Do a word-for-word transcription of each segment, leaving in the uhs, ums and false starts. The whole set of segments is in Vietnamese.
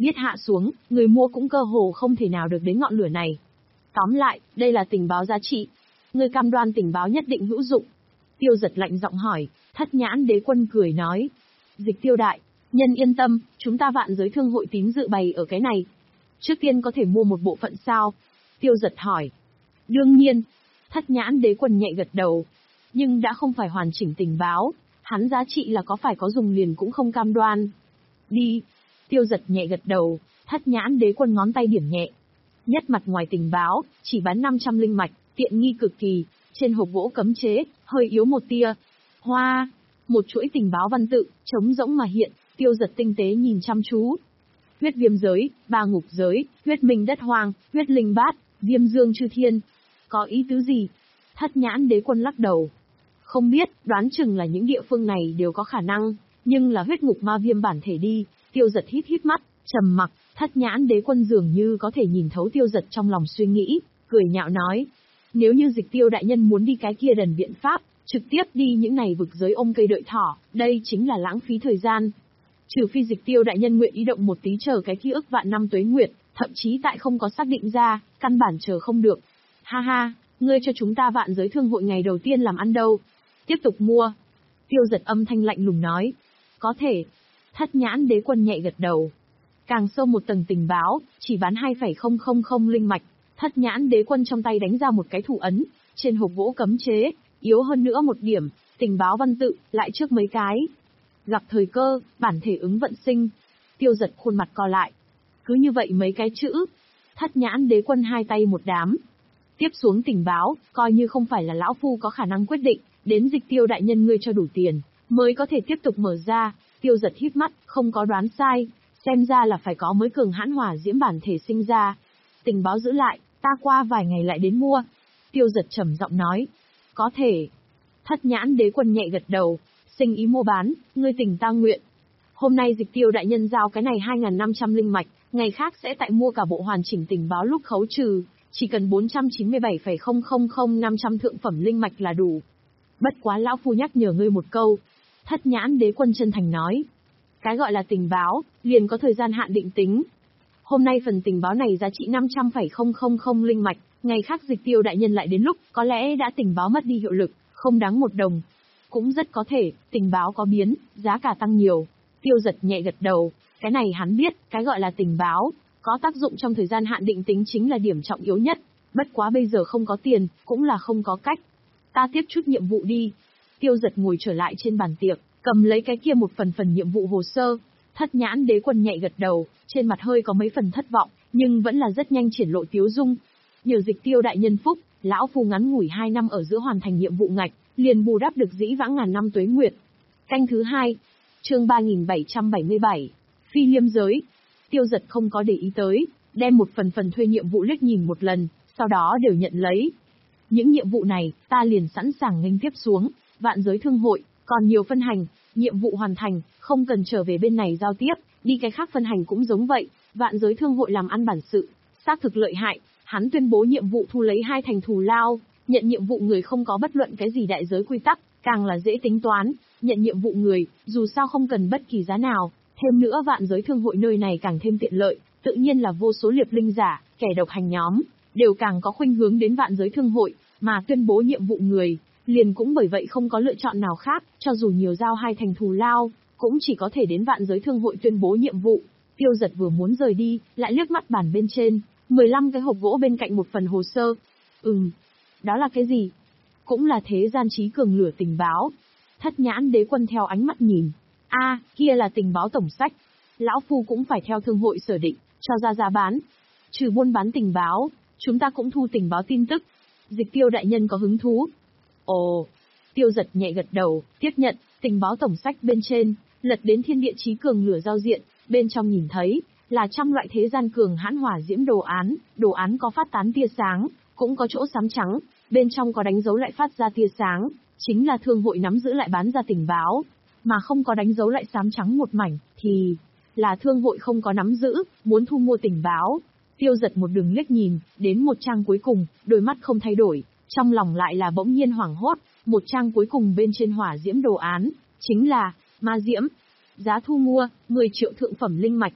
Biết hạ xuống, người mua cũng cơ hồ không thể nào được đến ngọn lửa này. Tóm lại, đây là tình báo giá trị. Ngươi cam đoan tình báo nhất định hữu dụng. Tiêu Giật lạnh giọng hỏi. Thất Nhãn Đế Quân cười nói. Dịch Tiêu đại, nhân yên tâm, chúng ta Vạn Giới Thương hội tín dự bày ở cái này. Trước tiên có thể mua một bộ phận sao? Tiêu Giật hỏi. Đương nhiên. Thất Nhãn Đế Quân nhẹ gật đầu. Nhưng đã không phải hoàn chỉnh tình báo, hắn giá trị là có phải có dùng liền cũng không cam đoan. Đi. Tiêu Giật nhẹ gật đầu, Thất Nhãn Đế Quân ngón tay điểm nhẹ. Nhất mặt ngoài tình báo, chỉ bán năm trăm linh mạch, tiện nghi cực kỳ, trên hộp gỗ cấm chế, hơi yếu một tia. Hoa, một chuỗi tình báo văn tự, trống rỗng mà hiện, Tiêu Giật tinh tế nhìn chăm chú. Huyết viêm giới, ba ngục giới, huyết minh đất hoang, huyết linh bát, viêm dương chư thiên. Có ý tứ gì? Thất Nhãn Đế Quân lắc đầu. Không biết, đoán chừng là những địa phương này đều có khả năng, nhưng là huyết ngục ma viêm bản thể đi. Tiêu Giật hít hít mắt, trầm mặc. Thất Nhãn Đế Quân dường như có thể nhìn thấu Tiêu Giật trong lòng suy nghĩ, cười nhạo nói. Nếu như Dịch Tiêu đại nhân muốn đi cái kia đần viện pháp, trực tiếp đi những này vực giới ôm cây đợi thỏ, đây chính là lãng phí thời gian. Trừ phi Dịch Tiêu đại nhân nguyện ý động một tí chờ cái ký ức vạn năm tuế nguyệt, thậm chí tại không có xác định ra, căn bản chờ không được. Ha ha, ngươi cho chúng ta Vạn Giới Thương hội ngày đầu tiên làm ăn đâu? Tiếp tục mua. Tiêu Giật âm thanh lạnh lùng nói. Có thể. Thất Nhãn Đế Quân nhẹ gật đầu. Càng sâu một tầng tình báo, chỉ bán hai phẩy không không không linh mạch. Thất Nhãn Đế Quân trong tay đánh ra một cái thủ ấn, trên hộp gỗ cấm chế, yếu hơn nữa một điểm, tình báo văn tự, lại trước mấy cái. Gặp thời cơ, bản thể ứng vận sinh. Tiêu Giật khuôn mặt co lại. Cứ như vậy mấy cái chữ. Thất Nhãn Đế Quân hai tay một đám. Tiếp xuống tình báo, coi như không phải là lão phu có khả năng quyết định, đến Dịch Tiêu đại nhân ngươi cho đủ tiền, mới có thể tiếp tục mở ra. Tiêu Giật hít mắt, không có đoán sai, xem ra là phải có mới cường hãn hỏa diễm bản thể sinh ra. Tình báo giữ lại, ta qua vài ngày lại đến mua. Tiêu Giật trầm giọng nói. Có thể. Thất Nhãn Đế Quân nhẹ gật đầu, sinh ý mua bán, ngươi tình ta nguyện. Hôm nay Dịch Tiêu đại nhân giao cái này hai nghìn năm trăm linh mạch, ngày khác sẽ tại mua cả bộ hoàn chỉnh tình báo lúc khấu trừ, chỉ cần bốn trăm chín mươi bảy phẩy không không không năm trăm thượng phẩm linh mạch là đủ. Bất quá lão phu nhắc nhở ngươi một câu. Thất Nhãn Đế Quân chân thành nói. Cái gọi là tình báo, liền có thời gian hạn định tính. Hôm nay phần tình báo này giá trị năm trăm phẩy không không không linh mạch, ngày khác Dịch Tiêu đại nhân lại đến lúc, có lẽ đã tình báo mất đi hiệu lực, không đáng một đồng. Cũng rất có thể, tình báo có biến, giá cả tăng nhiều. Tiêu Giật nhẹ gật đầu, cái này hắn biết, cái gọi là tình báo, có tác dụng trong thời gian hạn định tính chính là điểm trọng yếu nhất. Bất quá bây giờ không có tiền, cũng là không có cách. Ta tiếp chút nhiệm vụ đi. Tiêu Giật ngồi trở lại trên bàn tiệc, cầm lấy cái kia một phần phần nhiệm vụ hồ sơ. Thất Nhãn Đế Quân nhẹ gật đầu, trên mặt hơi có mấy phần thất vọng, nhưng vẫn là rất nhanh triển lộ tiếu dung. Nhờ Dịch Tiêu đại nhân phúc, lão phu ngắn ngủi hai năm ở giữa hoàn thành nhiệm vụ ngạch, liền bù đắp được dĩ vãng ngàn năm tuế nguyệt. Canh thứ hai, chương ba nghìn bảy trăm bảy mươi bảy, Phi Liêm giới. Tiêu Giật không có để ý tới, đem một phần phần thuê nhiệm vụ liếc nhìn một lần, sau đó đều nhận lấy. Những nhiệm vụ này, ta liền sẵn sàng nghênh tiếp xuống, Vạn Giới Thương hội, còn nhiều phân hành, nhiệm vụ hoàn thành, không cần trở về bên này giao tiếp, đi cái khác phân hành cũng giống vậy, Vạn Giới Thương hội làm ăn bản sự, xác thực lợi hại, hắn tuyên bố nhiệm vụ thu lấy hai thành thù lao, nhận nhiệm vụ người không có bất luận cái gì đại giới quy tắc, càng là dễ tính toán, nhận nhiệm vụ người, dù sao không cần bất kỳ giá nào, thêm nữa Vạn Giới Thương hội nơi này càng thêm tiện lợi, tự nhiên là vô số liệp linh giả, kẻ độc hành nhóm, đều càng có khuynh hướng đến Vạn Giới Thương hội, mà tuyên bố nhiệm vụ người, liền cũng bởi vậy không có lựa chọn nào khác, cho dù nhiều giao hai thành thù lao, cũng chỉ có thể đến Vạn Giới Thương hội tuyên bố nhiệm vụ. Tiêu Giật vừa muốn rời đi, lại liếc mắt bàn bên trên, mười lăm cái hộp gỗ bên cạnh một phần hồ sơ. Ừm, đó là cái gì? Cũng là thế gian trí cường lửa tình báo. Thất Nhãn Đế Quân theo ánh mắt nhìn. A, à, kia là tình báo tổng sách. Lão phu cũng phải theo thương hội sở định, cho ra giá bán. Trừ buôn bán tình báo, chúng ta cũng thu tình báo tin tức. Dịch Tiêu đại nhân có hứng thú? Ồ, Tiêu Giật nhẹ gật đầu, tiếp nhận, tình báo tổng sách bên trên, lật đến thiên địa chí cường lửa giao diện, bên trong nhìn thấy, là trăm loại thế gian cường hãn hỏa diễm đồ án, đồ án có phát tán tia sáng, cũng có chỗ xám trắng, bên trong có đánh dấu lại phát ra tia sáng, chính là thương hội nắm giữ lại bán ra tình báo, mà không có đánh dấu lại xám trắng một mảnh, thì là thương hội không có nắm giữ, muốn thu mua tình báo. Tiêu Giật một đường liếc nhìn, đến một trang cuối cùng, đôi mắt không thay đổi, trong lòng lại là bỗng nhiên hoảng hốt, một trang cuối cùng bên trên hỏa diễm đồ án, chính là ma diễm. Giá thu mua, mười triệu thượng phẩm linh mạch.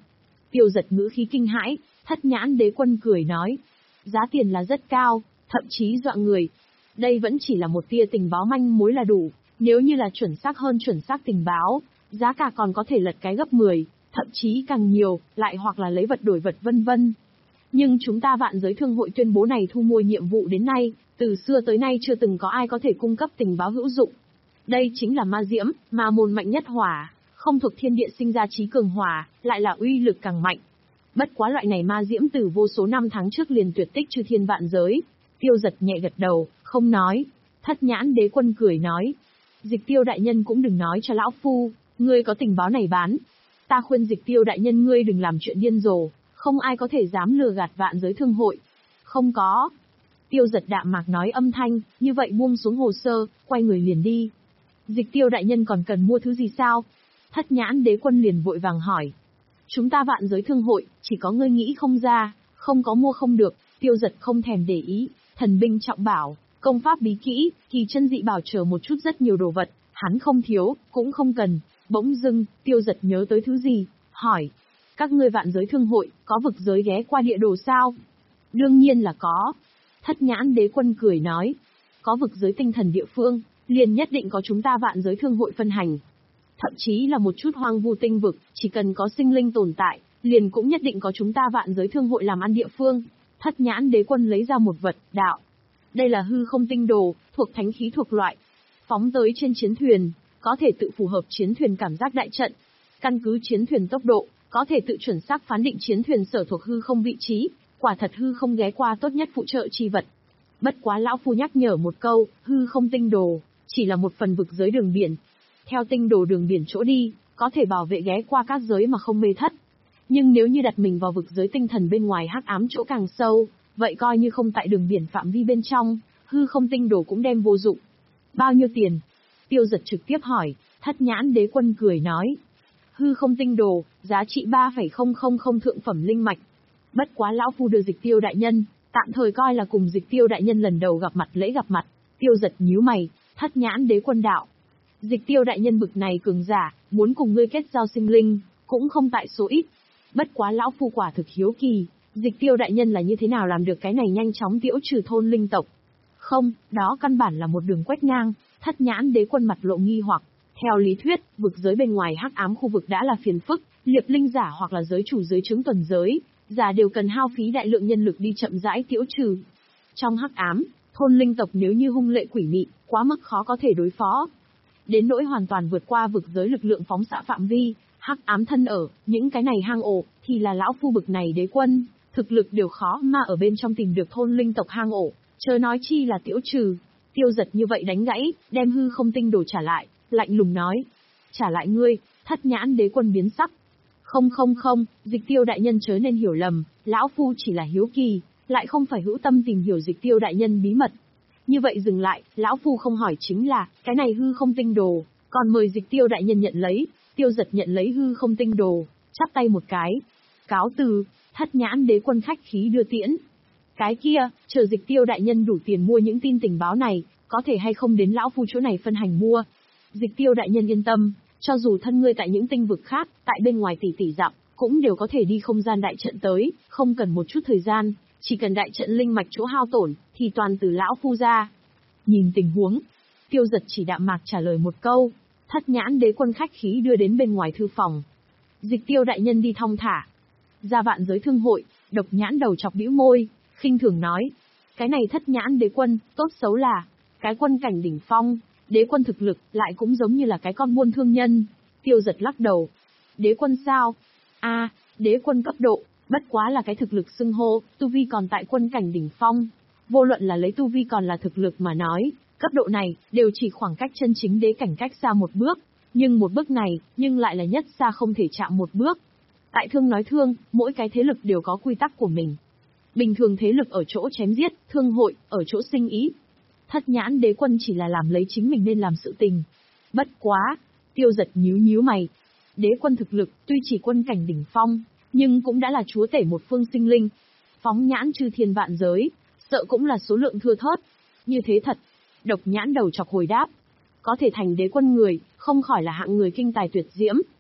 Tiêu Giật ngữ khí kinh hãi, Thất Nhãn Đế Quân cười nói. Giá tiền là rất cao, thậm chí dọa người. Đây vẫn chỉ là một tia tình báo manh mối là đủ, nếu như là chuẩn xác hơn chuẩn xác tình báo, giá cả còn có thể lật cái gấp mười, thậm chí càng nhiều, lại hoặc là lấy vật đổi vật vân vân. Nhưng chúng ta Vạn Giới Thương hội tuyên bố này thu mua nhiệm vụ đến nay, từ xưa tới nay chưa từng có ai có thể cung cấp tình báo hữu dụng. Đây chính là ma diễm, ma môn mạnh nhất hỏa, không thuộc thiên địa sinh ra trí cường hỏa, lại là uy lực càng mạnh. Bất quá loại này ma diễm từ vô số năm tháng trước liền tuyệt tích chư thiên vạn giới. Tiêu Giật nhẹ gật đầu, không nói. Thất Nhãn Đế Quân cười nói. Dịch Tiêu đại nhân cũng đừng nói cho lão phu, ngươi có tình báo này bán. Ta khuyên Dịch Tiêu đại nhân ngươi đừng làm chuyện điên rồ, không ai có thể dám lừa gạt Vạn Giới Thương hội. Không có. Tiêu Giật đạm mạc nói âm thanh, như vậy buông xuống hồ sơ, quay người liền đi. Dịch Tiêu đại nhân còn cần mua thứ gì sao? Thất Nhãn Đế Quân liền vội vàng hỏi. Chúng ta Vạn Giới Thương hội, chỉ có ngươi nghĩ không ra, không có mua không được. Tiêu Giật không thèm để ý, thần binh trọng bảo, công pháp bí kỹ, kỳ chân dị bảo chờ một chút rất nhiều đồ vật, hắn không thiếu, cũng không cần. Bỗng dưng, Tiêu Giật nhớ tới thứ gì, hỏi. Các ngươi Vạn Giới Thương hội, có vực giới ghé qua địa đồ sao? Đương nhiên là có. Thất Nhãn Đế Quân cười nói. Có vực giới tinh thần địa phương, liền nhất định có chúng ta Vạn Giới Thương hội phân hành. Thậm chí là một chút hoang vu tinh vực, chỉ cần có sinh linh tồn tại, liền cũng nhất định có chúng ta Vạn Giới Thương hội làm ăn địa phương. Thất Nhãn Đế Quân lấy ra một vật, đạo. Đây là hư không tinh đồ, thuộc thánh khí thuộc loại. Phóng tới trên chiến thuyền, có thể tự phù hợp chiến thuyền cảm giác đại trận. Căn cứ chiến thuyền tốc độ, có thể tự chuẩn xác phán định chiến thuyền sở thuộc hư không vị trí, quả thật hư không ghé qua tốt nhất phụ trợ chi vật. Bất quá lão phu nhắc nhở một câu, hư không tinh đồ, chỉ là một phần vực giới đường biển. Theo tinh đồ đường biển chỗ đi, có thể bảo vệ ghé qua các giới mà không mê thất. Nhưng nếu như đặt mình vào vực giới tinh thần bên ngoài hắc ám chỗ càng sâu, vậy coi như không tại đường biển phạm vi bên trong, hư không tinh đồ cũng đem vô dụng. Bao nhiêu tiền? Tiêu Giật trực tiếp hỏi. Thất Nhãn Đế Quân cười nói. Hư không tinh đồ, giá trị ba phẩy không không không thượng phẩm linh mạch. Bất quá lão phu đưa Dịch Tiêu đại nhân, tạm thời coi là cùng Dịch Tiêu đại nhân lần đầu gặp mặt lễ gặp mặt. Tiêu Giật nhíu mày. Thất Nhãn Đế Quân đạo. Dịch Tiêu đại nhân bực này cường giả, muốn cùng ngươi kết giao sinh linh, cũng không tại số ít. Bất quá lão phu quả thực hiếu kỳ, Dịch Tiêu đại nhân là như thế nào làm được cái này nhanh chóng tiễu trừ thôn linh tộc. Không, đó căn bản là một đường quét ngang. Thất Nhãn Đế Quân mặt lộ nghi hoặc. Theo lý thuyết, vực giới bên ngoài hắc ám khu vực đã là phiền phức, liệp linh giả hoặc là giới chủ giới chứng tuần giới, giả đều cần hao phí đại lượng nhân lực đi chậm rãi tiễu trừ. Trong hắc ám, thôn linh tộc nếu như hung lệ quỷ mị, quá mức khó có thể đối phó. Đến nỗi hoàn toàn vượt qua vực giới lực lượng phóng xạ phạm vi, hắc ám thân ở, những cái này hang ổ, thì là lão phu bực này đế quân, thực lực đều khó mà ở bên trong tìm được thôn linh tộc hang ổ, chớ nói chi là tiễu trừ. Tiêu Giật như vậy đánh gãy, đem hư không tinh đồ trả lại, lạnh lùng nói. Trả lại ngươi. Thất Nhãn Đế Quân biến sắc. Không không không, Dịch Tiêu đại nhân chớ nên hiểu lầm, lão phu chỉ là hiếu kỳ, lại không phải hữu tâm tìm hiểu Dịch Tiêu đại nhân bí mật. Như vậy dừng lại, lão phu không hỏi chính là, cái này hư không tinh đồ, còn mời Dịch Tiêu đại nhân nhận lấy. Tiêu Giật nhận lấy hư không tinh đồ, chắp tay một cái. Cáo từ. Thất Nhãn Đế Quân khách khí đưa tiễn. Cái kia, chờ Dịch Tiêu đại nhân đủ tiền mua những tin tình báo này, có thể hay không đến lão phu chỗ này phân hành mua. Dịch Tiêu đại nhân yên tâm, cho dù thân ngươi tại những tinh vực khác, tại bên ngoài tỷ tỷ dặm, cũng đều có thể đi không gian đại trận tới, không cần một chút thời gian, chỉ cần đại trận linh mạch chỗ hao tổn, thì toàn từ lão phu ra. Nhìn tình huống, Tiêu Giật chỉ đạm mạc trả lời một câu. Thất Nhãn Đế Quân khách khí đưa đến bên ngoài thư phòng. Dịch Tiêu đại nhân đi thong thả. Ra Vạn Giới Thương hội, Độc Nhãn đầu chọc bĩu môi, khinh thường nói. Cái này Thất Nhãn Đế Quân, tốt xấu là cái quân cảnh đỉnh phong, đế quân thực lực lại cũng giống như là cái con buôn thương nhân. Tiêu Giật lắc đầu. Đế quân sao? A, à, đế quân cấp độ, bất quá là cái thực lực xưng hô, tu vi còn tại quân cảnh đỉnh phong. Vô luận là lấy tu vi còn là thực lực mà nói, cấp độ này đều chỉ khoảng cách chân chính đế cảnh cách xa một bước, nhưng một bước này, nhưng lại là nhất xa không thể chạm một bước. Tại thương nói thương, mỗi cái thế lực đều có quy tắc của mình. Bình thường thế lực ở chỗ chém giết, thương hội ở chỗ sinh ý. Thất Nhãn Đế Quân chỉ là làm lấy chính mình nên làm sự tình. Bất quá, Tiêu Giật nhíu nhíu mày. Đế quân thực lực tuy chỉ quân cảnh đỉnh phong, nhưng cũng đã là chúa tể một phương sinh linh. Phóng nhãn chư thiên vạn giới, sợ cũng là số lượng thưa thớt. Như thế thật. Độc Nhãn đầu chọc hồi đáp. Có thể thành đế quân người, không khỏi là hạng người kinh tài tuyệt diễm.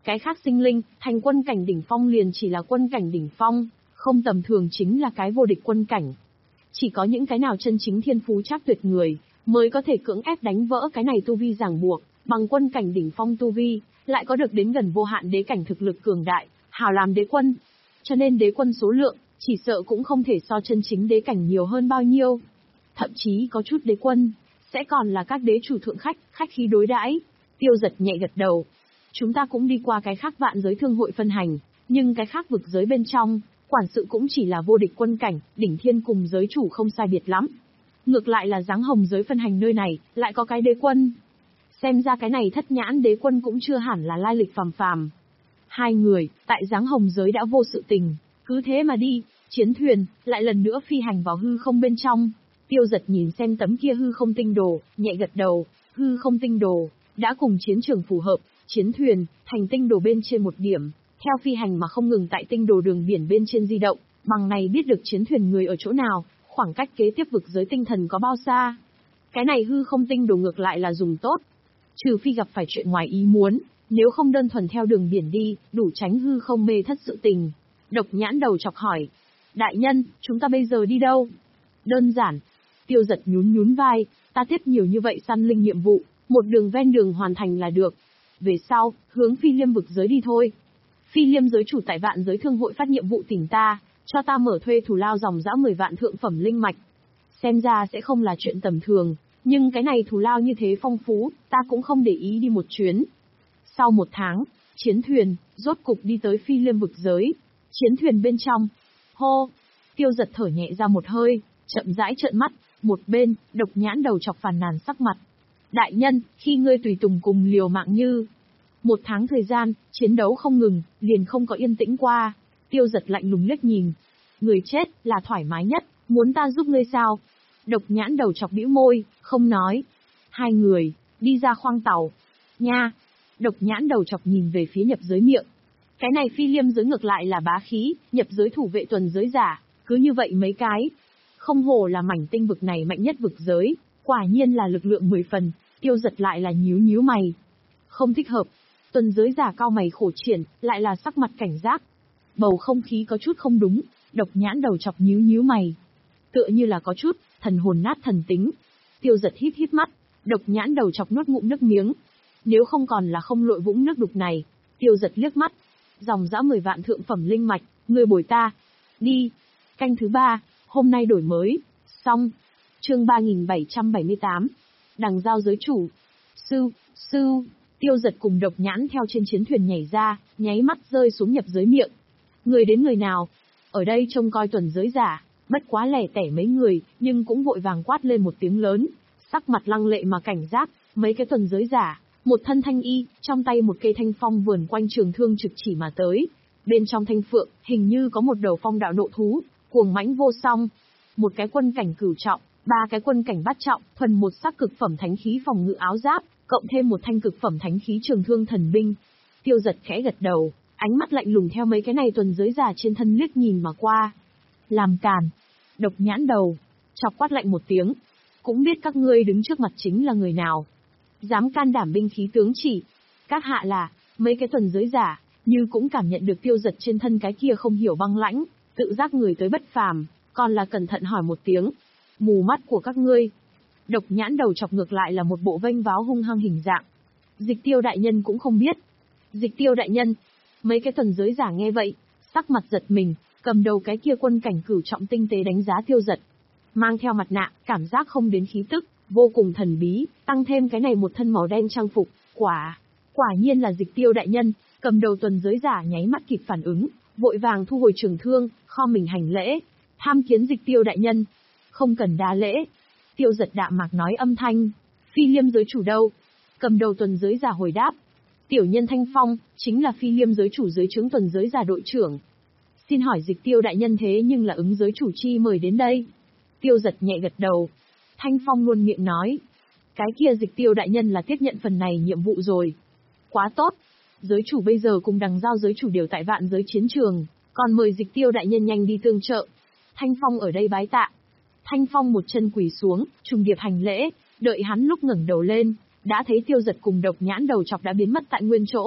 Cái khác sinh linh, thành quân cảnh đỉnh phong liền chỉ là quân cảnh đỉnh phong, không tầm thường chính là cái vô địch quân cảnh. Chỉ có những cái nào chân chính thiên phú chắc tuyệt người, mới có thể cưỡng ép đánh vỡ cái này tu vi ràng buộc, bằng quân cảnh đỉnh phong tu vi, lại có được đến gần vô hạn đế cảnh thực lực cường đại, hào làm đế quân. Cho nên đế quân số lượng, chỉ sợ cũng không thể so chân chính đế cảnh nhiều hơn bao nhiêu. Thậm chí có chút đế quân, sẽ còn là các đế chủ thượng khách, khách khí đối đãi. Tiêu Giật nhẹ gật đầu. Chúng ta cũng đi qua cái khác vạn giới thương hội phân hành, nhưng cái khác vực giới bên trong, quản sự cũng chỉ là vô địch quân cảnh, đỉnh thiên cùng giới chủ không sai biệt lắm. Ngược lại là Giáng Hồng giới phân hành nơi này, lại có cái đế quân. Xem ra cái này thất nhãn đế quân cũng chưa hẳn là lai lịch phàm phàm. Hai người, tại Giáng Hồng giới đã vô sự tình, cứ thế mà đi, chiến thuyền, lại lần nữa phi hành vào hư không bên trong. Tiêu Giật nhìn xem tấm kia hư không tinh đồ, nhẹ gật đầu, hư không tinh đồ, đã cùng chiến trường phù hợp, chiến thuyền, thành tinh đồ bên trên một điểm, theo phi hành mà không ngừng tại tinh đồ đường biển bên trên di động, bằng này biết được chiến thuyền người ở chỗ nào, khoảng cách kế tiếp vực giới tinh thần có bao xa. Cái này hư không tinh đồ ngược lại là dùng tốt. Trừ phi gặp phải chuyện ngoài ý muốn, nếu không đơn thuần theo đường biển đi, đủ tránh hư không mê thất sự tình. Độc nhãn đầu chọc hỏi. Đại nhân, chúng ta bây giờ đi đâu? Đơn giản. Tiêu Giật nhún nhún vai, ta tiếp nhiều như vậy săn linh nhiệm vụ, một đường ven đường hoàn thành là được. Về sau, hướng phi liêm vực giới đi thôi. Phi liêm giới chủ tại vạn giới thương hội phát nhiệm vụ tỉnh ta, cho ta mở thuê thù lao dòng dã mười vạn thượng phẩm linh mạch. Xem ra sẽ không là chuyện tầm thường, nhưng cái này thù lao như thế phong phú, ta cũng không để ý đi một chuyến. Sau một tháng, chiến thuyền, rốt cục đi tới phi liêm vực giới. Chiến thuyền bên trong. Hô! Tiêu Giật thở nhẹ ra một hơi, chậm rãi trợn mắt, một bên, độc nhãn đầu chọc phàn nàn sắc mặt. Đại nhân, khi ngươi tùy tùng cùng liều mạng như... Một tháng thời gian, chiến đấu không ngừng, liền không có yên tĩnh qua. Tiêu Giật lạnh lùng liếc nhìn. Người chết, là thoải mái nhất, muốn ta giúp ngươi sao? Độc nhãn đầu chọc bĩu môi, không nói. Hai người, đi ra khoang tàu. Nha! Độc nhãn đầu chọc nhìn về phía nhập giới miệng. Cái này phi liêm giới ngược lại là bá khí, nhập giới thủ vệ tuần giới giả, cứ như vậy mấy cái. Không hổ là mảnh tinh vực này mạnh nhất vực giới, quả nhiên là lực lượng mười phần, Tiêu Giật lại là nhíu nhíu mày. Không thích hợp, tuần giới giả cao mày khổ triển, lại là sắc mặt cảnh giác. Bầu không khí có chút không đúng, độc nhãn đầu chọc nhíu nhíu mày. Tựa như là có chút, thần hồn nát thần tính. Tiêu Giật híp híp mắt, độc nhãn đầu chọc nuốt ngụm nước miếng. Nếu không còn là không lội vũng nước đục này, Tiêu Giật liếc mắt. Dòng dã mười vạn thượng phẩm linh mạch, người bồi ta. Đi. Canh thứ ba, hôm nay đổi mới. Xong. Chương ba nghìn bảy trăm bảy mươi tám. Đằng giao giới chủ. Sư, sư. Tiêu Giật cùng độc nhãn theo trên chiến thuyền nhảy ra, nháy mắt rơi xuống nhập giới miệng. Người đến người nào? Ở đây trông coi tuần giới giả, bất quá lẻ tẻ mấy người, nhưng cũng vội vàng quát lên một tiếng lớn. Sắc mặt lăng lệ mà cảnh giác, mấy cái tuần giới giả. Một thân thanh y, trong tay một cây thanh phong vườn quanh trường thương trực chỉ mà tới. Bên trong thanh phượng, hình như có một đầu phong đạo nộ thú, cuồng mãnh vô song. Một cái quân cảnh cửu trọng, ba cái quân cảnh bát trọng, thuần một sắc cực phẩm thánh khí phòng ngự áo giáp, cộng thêm một thanh cực phẩm thánh khí trường thương thần binh. Tiêu Giật khẽ gật đầu, ánh mắt lạnh lùng theo mấy cái này tuần giới giả trên thân liếc nhìn mà qua. Làm càn. Độc nhãn đầu. Chọc quát lạnh một tiếng. Cũng biết các ngươi đứng trước mặt chính là người nào. Dám can đảm binh khí tướng chỉ. Các hạ là, mấy cái tuần giới giả, như cũng cảm nhận được Tiêu Giật trên thân cái kia không hiểu băng lãnh, tự giác người tới bất phàm, còn là cẩn thận hỏi một tiếng. Mù mắt của các ngươi. Độc nhãn đầu chọc ngược lại là một bộ vênh váo hung hăng hình dạng. Dịch Tiêu đại nhân cũng không biết. Dịch Tiêu đại nhân. Mấy cái tuần giới giả nghe vậy, sắc mặt giật mình, cầm đầu cái kia quân cảnh cửu trọng tinh tế đánh giá Tiêu Giật. Mang theo mặt nạ, cảm giác không đến khí tức, vô cùng thần bí, tăng thêm cái này một thân màu đen trang phục, quả, quả nhiên là Dịch Tiêu đại nhân. Cầm đầu tuần giới giả nháy mắt kịp phản ứng, vội vàng thu hồi trường thương, kho mình hành lễ, tham kiến Dịch Tiêu đại nhân. Không cần đa lễ. Tiêu Giật đạm mạc nói âm thanh. Phi liêm giới chủ đâu? Cầm đầu tuần giới giả hồi đáp. Tiểu nhân Thanh Phong, chính là phi liêm giới chủ dưới trướng tuần giới giả đội trưởng. Xin hỏi Dịch Tiêu đại nhân thế nhưng là ứng giới chủ chi mời đến đây. Tiêu Giật nhẹ gật đầu. Thanh Phong luôn miệng nói. Cái kia Dịch Tiêu đại nhân là tiếp nhận phần này nhiệm vụ rồi. Quá tốt. Giới chủ bây giờ cùng đằng giao giới chủ đều tại vạn giới chiến trường, còn mời Dịch Tiêu đại nhân nhanh đi tương trợ. Thanh Phong ở đây bái tạ. Thanh Phong một chân quỳ xuống, trùng điệp hành lễ, đợi hắn lúc ngẩng đầu lên, đã thấy Tiêu Giật cùng độc nhãn đầu chọc đã biến mất tại nguyên chỗ.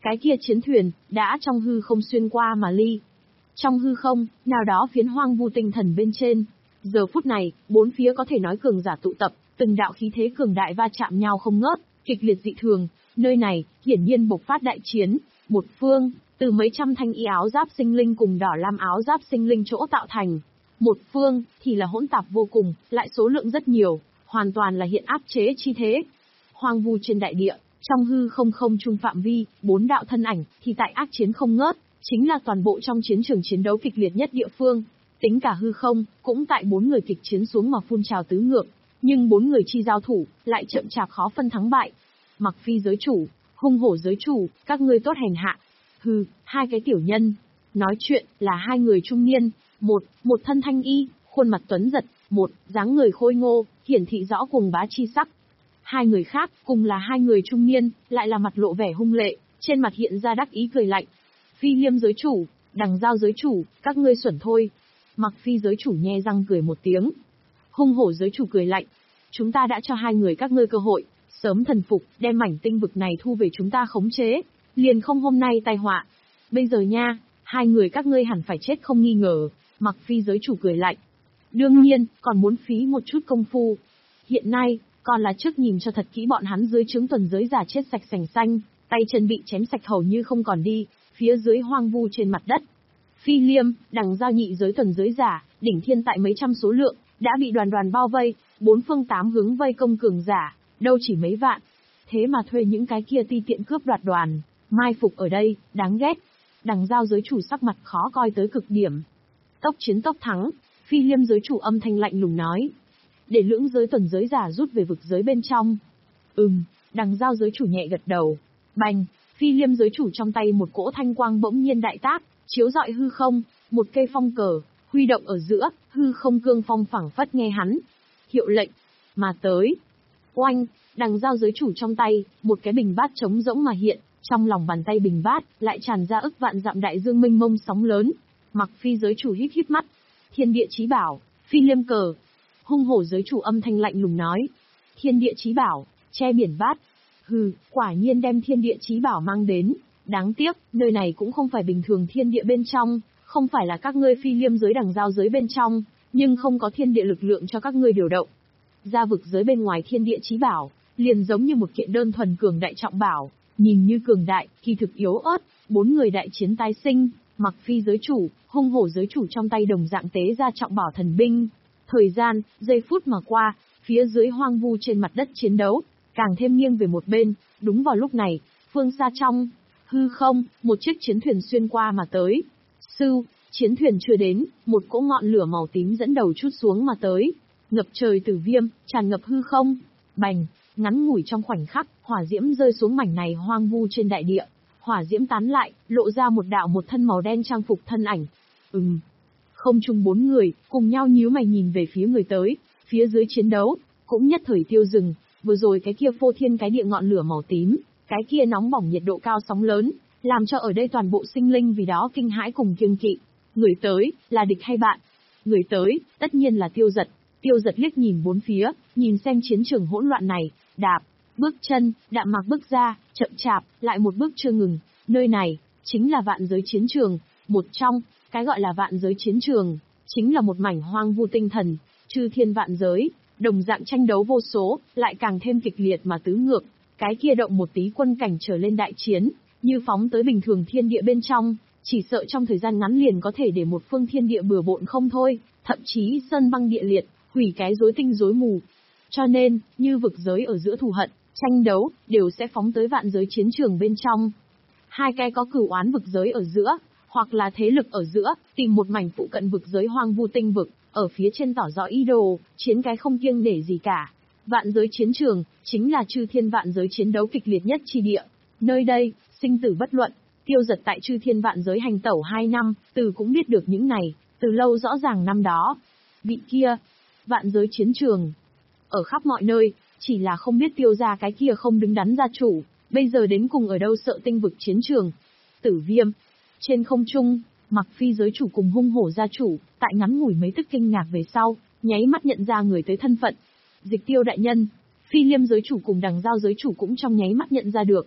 Cái kia chiến thuyền, đã trong hư không xuyên qua mà ly. Trong hư không, nào đó phiến hoang vu tinh thần bên trên. Giờ phút này, bốn phía có thể nói cường giả tụ tập, từng đạo khí thế cường đại va chạm nhau không ngớt, kịch liệt dị thường. Nơi này, hiển nhiên bộc phát đại chiến. Một phương, từ mấy trăm thanh y áo giáp sinh linh cùng đỏ lam áo giáp sinh linh chỗ tạo thành. Một phương, thì là hỗn tạp vô cùng, lại số lượng rất nhiều, hoàn toàn là hiện áp chế chi thế. Hoang vu trên đại địa, trong hư không không trung phạm vi, bốn đạo thân ảnh, thì tại ác chiến không ngớt, chính là toàn bộ trong chiến trường chiến đấu kịch liệt nhất địa phương. Tính cả hư không, cũng tại bốn người kịch chiến xuống mà phun trào tứ ngược, nhưng bốn người chi giao thủ, lại chậm chạp khó phân thắng bại. Mặc Phi giới chủ, hung hổ giới chủ, các ngươi tốt hèn hạ. Hừ, hai cái tiểu nhân. Nói chuyện, là hai người trung niên, một, một thân thanh y, khuôn mặt tuấn giật, một, dáng người khôi ngô, hiển thị rõ cùng bá chi sắc. Hai người khác, cùng là hai người trung niên, lại là mặt lộ vẻ hung lệ, trên mặt hiện ra đắc ý cười lạnh. Phi Liêm giới chủ, Đằng Giao giới chủ, các ngươi xuẩn thôi. Mặc Phi giới chủ nhe răng cười một tiếng. Hung hổ giới chủ cười lạnh. Chúng ta đã cho hai người các ngươi cơ hội, sớm thần phục, đem mảnh tinh vực này thu về chúng ta khống chế, liền không hôm nay tai họa. Bây giờ nha, hai người các ngươi hẳn phải chết không nghi ngờ. Mặc Phi giới chủ cười lạnh. Đương nhiên, còn muốn phí một chút công phu. Hiện nay, còn là trước nhìn cho thật kỹ bọn hắn dưới trướng tuần giới giả chết sạch sành xanh, tay chân bị chém sạch hầu như không còn đi, phía dưới hoang vu trên mặt đất. Phi Liêm, Đằng Giao nhị giới tuần giới giả, đỉnh thiên tại mấy trăm số lượng, đã bị đoàn đoàn bao vây, bốn phương tám hướng vây công cường giả, đâu chỉ mấy vạn. Thế mà thuê những cái kia ti tiện cướp đoạt đoàn, mai phục ở đây, đáng ghét. Đằng Giao giới chủ sắc mặt khó coi tới cực điểm. Tốc chiến tốc thắng, Phi Liêm giới chủ âm thanh lạnh lùng nói. Để lưỡng giới tuần giới giả rút về vực giới bên trong. Ừm, Đằng Giao giới chủ nhẹ gật đầu. Bành, Phi Liêm giới chủ trong tay một cỗ thanh quang bỗng nhiên đại tác, chiếu rọi hư không, một cây phong cờ, huy động ở giữa, hư không cương phong phẳng phất nghe hắn. Hiệu lệnh, mà tới. Oanh, Đằng Giao giới chủ trong tay, một cái bình bát trống rỗng mà hiện, trong lòng bàn tay bình bát, lại tràn ra ức vạn dặm đại dương mênh mông sóng lớn. Mặc Phi giới chủ híp híp mắt. Thiên địa chí bảo, Phi Liêm cờ. Hung hổ giới chủ âm thanh lạnh lùng nói. Thiên địa chí bảo, che biển bát. Hừ, quả nhiên đem thiên địa chí bảo mang đến. Đáng tiếc, nơi này cũng không phải bình thường thiên địa bên trong, không phải là các ngươi Phi Liêm giới Đằng Giao giới bên trong, nhưng không có thiên địa lực lượng cho các ngươi điều động. Ra vực giới bên ngoài thiên địa chí bảo, liền giống như một kiện đơn thuần cường đại trọng bảo, nhìn như cường đại, kỳ thực yếu ớt. Bốn người đại chiến tái sinh, Mặc Phi giới chủ, hung hổ giới chủ trong tay đồng dạng tế ra trọng bảo thần binh. Thời gian, giây phút mà qua, phía dưới hoang vu trên mặt đất chiến đấu, càng thêm nghiêng về một bên. Đúng vào lúc này, phương xa trong hư không, một chiếc chiến thuyền xuyên qua mà tới. Sưu, chiến thuyền chưa đến, một cỗ ngọn lửa màu tím dẫn đầu chút xuống mà tới. Ngập trời tử viêm, tràn ngập hư không. Bành, ngắn ngủi trong khoảnh khắc, hỏa diễm rơi xuống mảnh này hoang vu trên đại địa. Hỏa diễm tán lại, lộ ra một đạo một thân màu đen trang phục thân ảnh. Ừm. Không chung bốn người, cùng nhau nhíu mày nhìn về phía người tới, phía dưới chiến đấu, cũng nhất thời tiêu dừng. Vừa rồi cái kia phô thiên cái địa ngọn lửa màu tím, cái kia nóng bỏng nhiệt độ cao sóng lớn, làm cho ở đây toàn bộ sinh linh vì đó kinh hãi cùng kiêng kỵ. Người tới, là địch hay bạn? Người tới, tất nhiên là Tiêu Dật. Tiêu Dật liếc nhìn bốn phía, nhìn xem chiến trường hỗn loạn này, đạp, bước chân, đạm mạc bước ra, chậm chạp, lại một bước chưa ngừng. Nơi này, chính là vạn giới chiến trường, một trong, cái gọi là vạn giới chiến trường, chính là một mảnh hoang vu tinh thần, chư thiên vạn giới, đồng dạng tranh đấu vô số, lại càng thêm kịch liệt mà tứ ngược. Cái kia động một tí quân cảnh trở lên đại chiến, như phóng tới bình thường thiên địa bên trong, chỉ sợ trong thời gian ngắn liền có thể để một phương thiên địa bừa bộn không thôi, thậm chí sơn băng địa liệt, hủy cái rối tinh rối mù. Cho nên, như vực giới ở giữa thù hận, tranh đấu, đều sẽ phóng tới vạn giới chiến trường bên trong. Hai cái có cửu oán vực giới ở giữa, hoặc là thế lực ở giữa, tìm một mảnh phụ cận vực giới hoang vu tinh vực, ở phía trên tỏ rõ ý đồ, chiến cái không kiêng để gì cả. Vạn giới chiến trường, chính là chư thiên vạn giới chiến đấu kịch liệt nhất chi địa. Nơi đây, sinh tử bất luận, Tiêu Dật tại chư thiên vạn giới hành tẩu hai năm, từ cũng biết được những này, từ lâu rõ ràng năm đó. Vị kia, vạn giới chiến trường, ở khắp mọi nơi, chỉ là không biết Tiêu gia cái kia không đứng đắn gia chủ, bây giờ đến cùng ở đâu sợ tinh vực chiến trường. Tử Viêm, trên không trung, Mặc Phi giới chủ cùng hung hổ gia chủ, tại ngắn ngủi mấy tức kinh ngạc về sau, nháy mắt nhận ra người tới thân phận. Dịch Tiêu đại nhân, Phi Liêm giới chủ cùng Đằng Giao giới chủ cũng trong nháy mắt nhận ra được.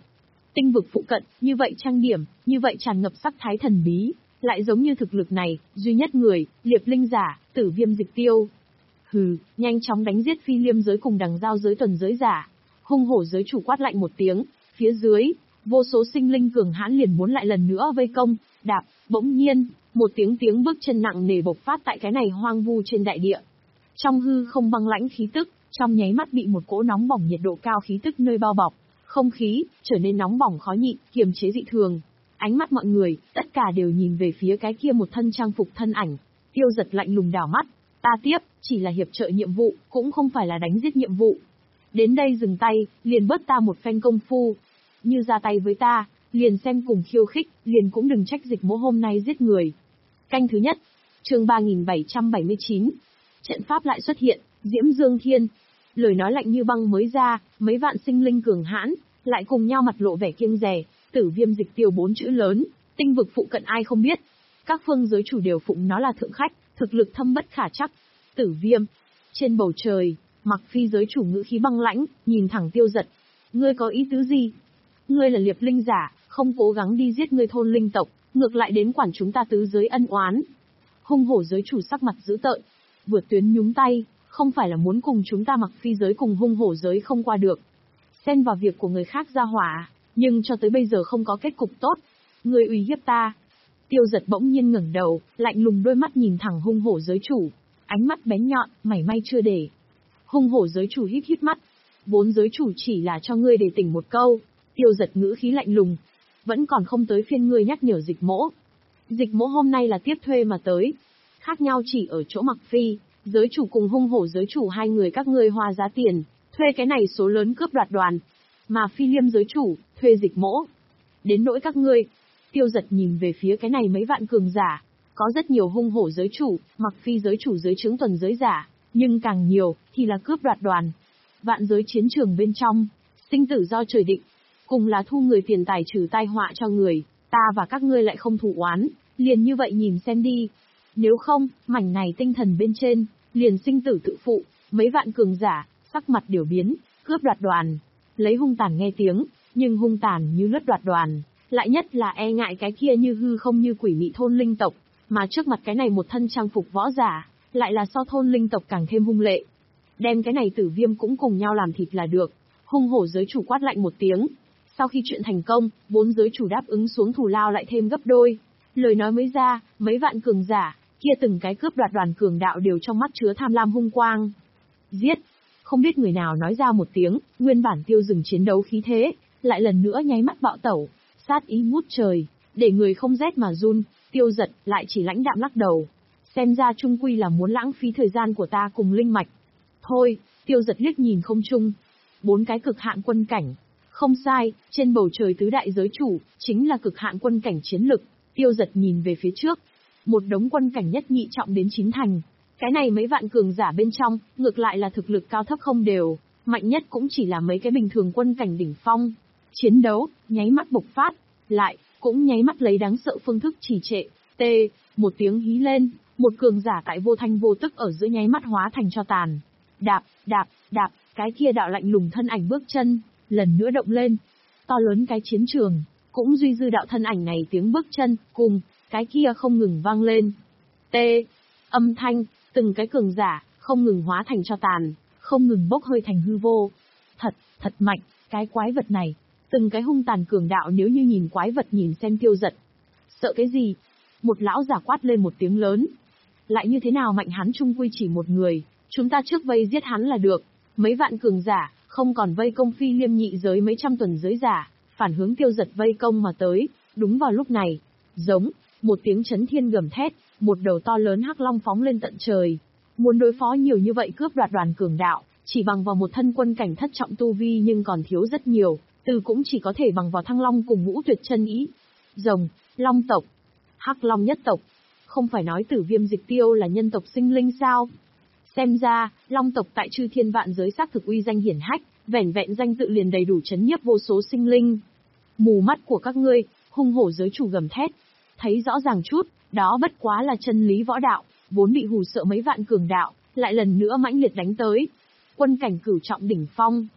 Tinh vực phụ cận, như vậy trang điểm, như vậy tràn ngập sắc thái thần bí, lại giống như thực lực này, duy nhất người, Liệp Linh giả, Tử Viêm Dịch Tiêu. Hừ, nhanh chóng đánh giết Phi Liêm giới cùng Đằng Giao giới tuần giới giả. Hung hổ giới chủ quát lạnh một tiếng, phía dưới, vô số sinh linh cường hãn liền muốn lại lần nữa vây công, đạp, bỗng nhiên, một tiếng tiếng bước chân nặng nề bộc phát tại cái này hoang vu trên đại địa. Trong hư không băng lãnh khí tức, trong nháy mắt bị một cỗ nóng bỏng nhiệt độ cao khí tức nơi bao bọc, không khí trở nên nóng bỏng khó nhịn, kiềm chế dị thường. Ánh mắt mọi người, tất cả đều nhìn về phía cái kia một thân trang phục thân ảnh. Tiêu Giật lạnh lùng đảo mắt, ta tiếp, chỉ là hiệp trợ nhiệm vụ, cũng không phải là đánh giết nhiệm vụ. Đến đây dừng tay, liền bớt ta một phen công phu. Như ra tay với ta, liền xem cùng khiêu khích, liền cũng đừng trách Dịch Mỗ hôm nay giết người. Canh thứ nhất, chương ba nghìn bảy trăm bảy mươi chín. Trận pháp lại xuất hiện, Diễm Dương Thiên. Lời nói lạnh như băng mới ra, mấy vạn sinh linh cường hãn, lại cùng nhau mặt lộ vẻ kiêng dè, Tử Viêm Dịch Tiêu bốn chữ lớn, tinh vực phụ cận ai không biết. Các phương giới chủ đều phụng nó là thượng khách, thực lực thâm bất khả trắc. Tử Viêm. Trên bầu trời, Mặc Phi giới chủ ngữ khí băng lãnh, nhìn thẳng Tiêu Giật. Ngươi có ý tứ gì? Ngươi là Liệp Linh giả, không cố gắng đi giết ngươi thôn linh tộc, ngược lại đến quản chúng ta tứ giới ân oán. Hung hổ giới chủ sắc mặt dữ tợn, vượt tuyến nhúng tay, không phải là muốn cùng chúng ta Mặc Phi giới cùng hung hổ giới không qua được. Xen vào việc của người khác ra hỏa, nhưng cho tới bây giờ không có kết cục tốt. Ngươi uy hiếp ta. Tiêu Giật bỗng nhiên ngẩng đầu, lạnh lùng đôi mắt nhìn thẳng hung hổ giới chủ, ánh mắt bén nhọn, mảy may chưa để. Hung hổ giới chủ híp híp mắt, vốn giới chủ chỉ là cho ngươi để tỉnh một câu. Tiêu Giật ngữ khí lạnh lùng, vẫn còn không tới phiên ngươi nhắc nhở Dịch Mỗ. Dịch Mỗ hôm nay là tiếp thuê mà tới, khác nhau chỉ ở chỗ Mặc Phi, giới chủ cùng hung hổ giới chủ hai người các ngươi hoa giá tiền, thuê cái này số lớn cướp đoạt đoàn, mà Phi Liêm giới chủ, thuê Dịch Mỗ. Đến nỗi các ngươi, Tiêu Giật nhìn về phía cái này mấy vạn cường giả, có rất nhiều hung hổ giới chủ, Mặc Phi giới chủ dưới trướng tuần giới giả, nhưng càng nhiều, thì là cướp đoạt đoàn. Vạn giới chiến trường bên trong, sinh tử do trời định, cùng là thu người tiền tài trừ tai họa cho người, ta và các ngươi lại không thù oán, liền như vậy nhìn xem đi. Nếu không, mảnh này tinh thần bên trên, liền sinh tử tự phụ, mấy vạn cường giả, sắc mặt đều biến, cướp đoạt đoàn. Lấy hung tàn nghe tiếng, nhưng hung tàn như lướt đoạt đoàn, lại nhất là e ngại cái kia như hư không như quỷ mị thôn linh tộc, mà trước mặt cái này một thân trang phục võ giả, lại là so thôn linh tộc càng thêm hung lệ. Đem cái này Tử Viêm cũng cùng nhau làm thịt là được. Hung hổ giới chủ quát lạnh một tiếng. Sau khi chuyện thành công, bốn giới chủ đáp ứng xuống thù lao lại thêm gấp đôi. Lời nói mới ra, mấy vạn cường giả, kia từng cái cướp đoạt đoàn cường đạo đều trong mắt chứa tham lam hung quang. Giết! Không biết người nào nói ra một tiếng, nguyên bản tiêu dừng chiến đấu khí thế, lại lần nữa nháy mắt bạo tẩu, sát ý ngút trời, để người không rét mà run. Tiêu Giật lại chỉ lãnh đạm lắc đầu. Xem ra chung quy là muốn lãng phí thời gian của ta cùng linh mạch. Thôi, Tiêu Giật liếc nhìn không trung. Bốn cái cực hạn quân cảnh. Không sai, trên bầu trời tứ đại giới chủ, chính là cực hạn quân cảnh chiến lực. Tiêu Giật nhìn về phía trước. Một đống quân cảnh nhất nhị trọng đến chín thành. Cái này mấy vạn cường giả bên trong, ngược lại là thực lực cao thấp không đều. Mạnh nhất cũng chỉ là mấy cái bình thường quân cảnh đỉnh phong. Chiến đấu, nháy mắt bộc phát. Lại, cũng nháy mắt lấy đáng sợ phương thức trì trệ. T, một tiếng hí lên. Một cường giả tại vô thanh vô tức ở giữa nháy mắt hóa thành cho tàn. Đạp, đạp, đạp, cái kia đạo lạnh lùng thân ảnh bước chân, lần nữa động lên. To lớn cái chiến trường, cũng duy dư đạo thân ảnh này tiếng bước chân, cùng, cái kia không ngừng vang lên. T, âm thanh, từng cái cường giả, không ngừng hóa thành cho tàn, không ngừng bốc hơi thành hư vô. Thật, thật mạnh, cái quái vật này. Từng cái hung tàn cường đạo nếu như nhìn quái vật nhìn xem Tiêu Giật. Sợ cái gì? Một lão giả quát lên một tiếng lớn. Lại như thế nào mạnh hắn chung quy chỉ một người, chúng ta trước vây giết hắn là được. Mấy vạn cường giả, không còn vây công Phi Liêm nhị giới mấy trăm tuần giới giả, phản hướng Tiêu Giật vây công mà tới. Đúng vào lúc này, giống, một tiếng chấn thiên gầm thét, một đầu to lớn hắc long phóng lên tận trời. Muốn đối phó nhiều như vậy cướp đoạt đoàn cường đạo, chỉ bằng vào một thân quân cảnh thất trọng tu vi nhưng còn thiếu rất nhiều, từ cũng chỉ có thể bằng vào thăng long cùng ngũ tuyệt chân ý. Rồng, long tộc, hắc long nhất tộc. Không phải nói Tử Viêm Dịch Tiêu là nhân tộc sinh linh sao? Xem ra, long tộc tại chư thiên vạn giới xác thực uy danh hiển hách, vẻn vẹn danh tự liền đầy đủ chấn nhiếp vô số sinh linh. Mù mắt của các ngươi, hung hổ giới chủ gầm thét. Thấy rõ ràng chút, đó bất quá là chân lý võ đạo, vốn bị hù sợ mấy vạn cường đạo, lại lần nữa mãnh liệt đánh tới. Quân cảnh cửu trọng đỉnh phong.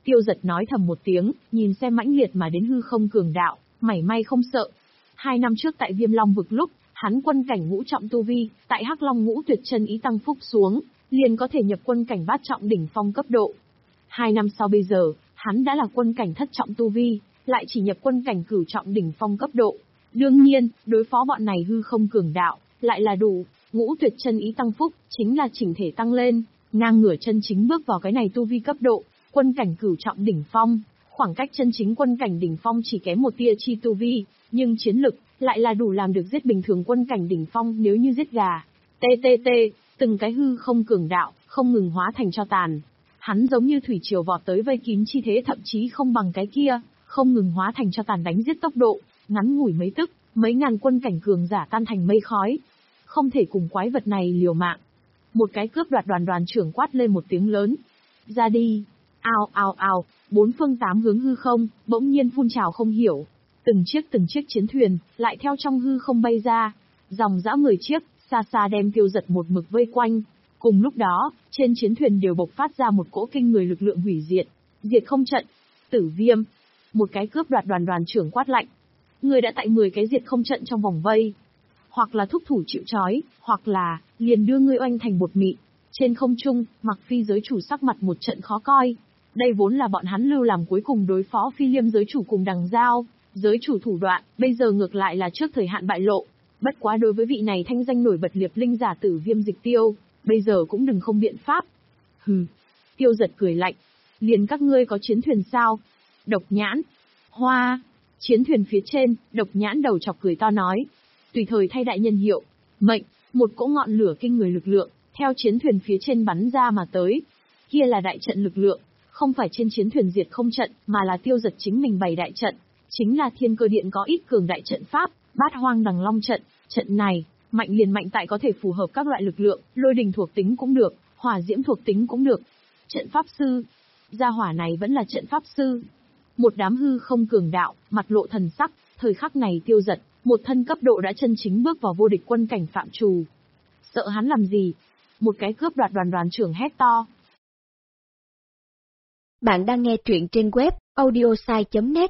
Tiêu Giật nói thầm một tiếng, nhìn xem mãnh liệt mà đến hư không cường đạo, mảy may không sợ. Hai năm trước tại Viêm Long vực lúc, hắn quân cảnh ngũ trọng tu vi, tại Hắc Long ngũ tuyệt chân ý tăng phúc xuống, liền có thể nhập quân cảnh bát trọng đỉnh phong cấp độ. Hai năm sau bây giờ, hắn đã là quân cảnh thất trọng tu vi, lại chỉ nhập quân cảnh cửu trọng đỉnh phong cấp độ. Đương nhiên, đối phó bọn này hư không cường đạo, lại là đủ. Ngũ tuyệt chân ý tăng phúc, chính là chỉnh thể tăng lên, ngang ngửa chân chính bước vào cái này tu vi cấp độ, quân cảnh cửu trọng đỉnh phong. Khoảng cách chân chính quân cảnh đỉnh phong chỉ kém một tia chi tu vi, nhưng chiến lực lại là đủ làm được giết bình thường quân cảnh đỉnh phong nếu như giết gà. Tê tê tê, từng cái hư không cường đạo, không ngừng hóa thành cho tàn. Hắn giống như thủy triều vọt tới vây kín chi thế, thậm chí không bằng cái kia, không ngừng hóa thành cho tàn đánh giết tốc độ, ngắn ngủi mấy tức, mấy ngàn quân cảnh cường giả tan thành mây khói. Không thể cùng quái vật này liều mạng. Một cái cướp đoạt đoàn đoàn trưởng quát lên một tiếng lớn. Ra đi. Ao ao ao, bốn phương tám hướng hư không, bỗng nhiên phun trào không hiểu. Từng chiếc từng chiếc chiến thuyền, lại theo trong hư không bay ra. Dòng dã mười chiếc, xa xa đem Tiêu Giật một mực vây quanh. Cùng lúc đó, trên chiến thuyền đều bộc phát ra một cỗ kinh người lực lượng hủy diệt. Diệt không trận. Tử Viêm. Một cái cướp đoạt đoàn đoàn trưởng quát lạnh. Người đã tại mười cái diệt không trận trong vòng vây. Hoặc là thúc thủ chịu trói, hoặc là, liền đưa ngươi oanh thành bột mị. Trên không trung, Mặc Phi giới chủ sắc mặt một trận khó coi. Đây vốn là bọn hắn lưu làm cuối cùng đối phó Phi Liêm giới chủ cùng Đằng Giao, giới chủ thủ đoạn, bây giờ ngược lại là trước thời hạn bại lộ. Bất quá đối với vị này thanh danh nổi bật liệp linh giả Tử Viêm Dịch Tiêu, bây giờ cũng đừng không biện pháp. Hừ. Tiêu Giật cười lạnh. Liền các ngươi có chiến thuyền sao? Độc Nhãn. Hoa. Chiến thuyền phía trên, Độc Nhãn đầu chọc cười to nói. Tùy thời thay đại nhân hiệu. Mệnh. Một cỗ ngọn lửa kinh người lực lượng, theo chiến thuyền phía trên bắn ra mà tới. Kia là đại trận lực lượng, không phải trên chiến thuyền diệt không trận, mà là Tiêu Giật chính mình bày đại trận. Chính là Thiên Cơ Điện có ít cường đại trận pháp, Bát Hoang Đằng Long trận. Trận này, mạnh liền mạnh tại có thể phù hợp các loại lực lượng, lôi đình thuộc tính cũng được, hỏa diễm thuộc tính cũng được. Trận pháp sư. Gia hỏa này vẫn là trận pháp sư. Một đám hư không cường đạo, mặt lộ thần sắc, thời khắc này Tiêu Giật, một thân cấp độ đã chân chính bước vào vô địch quân cảnh phạm trù. Sợ hắn làm gì? Một cái cướp đoạt đoàn đoàn trưởng hét to. Bạn đang nghe truyện trên web audiosai chấm net.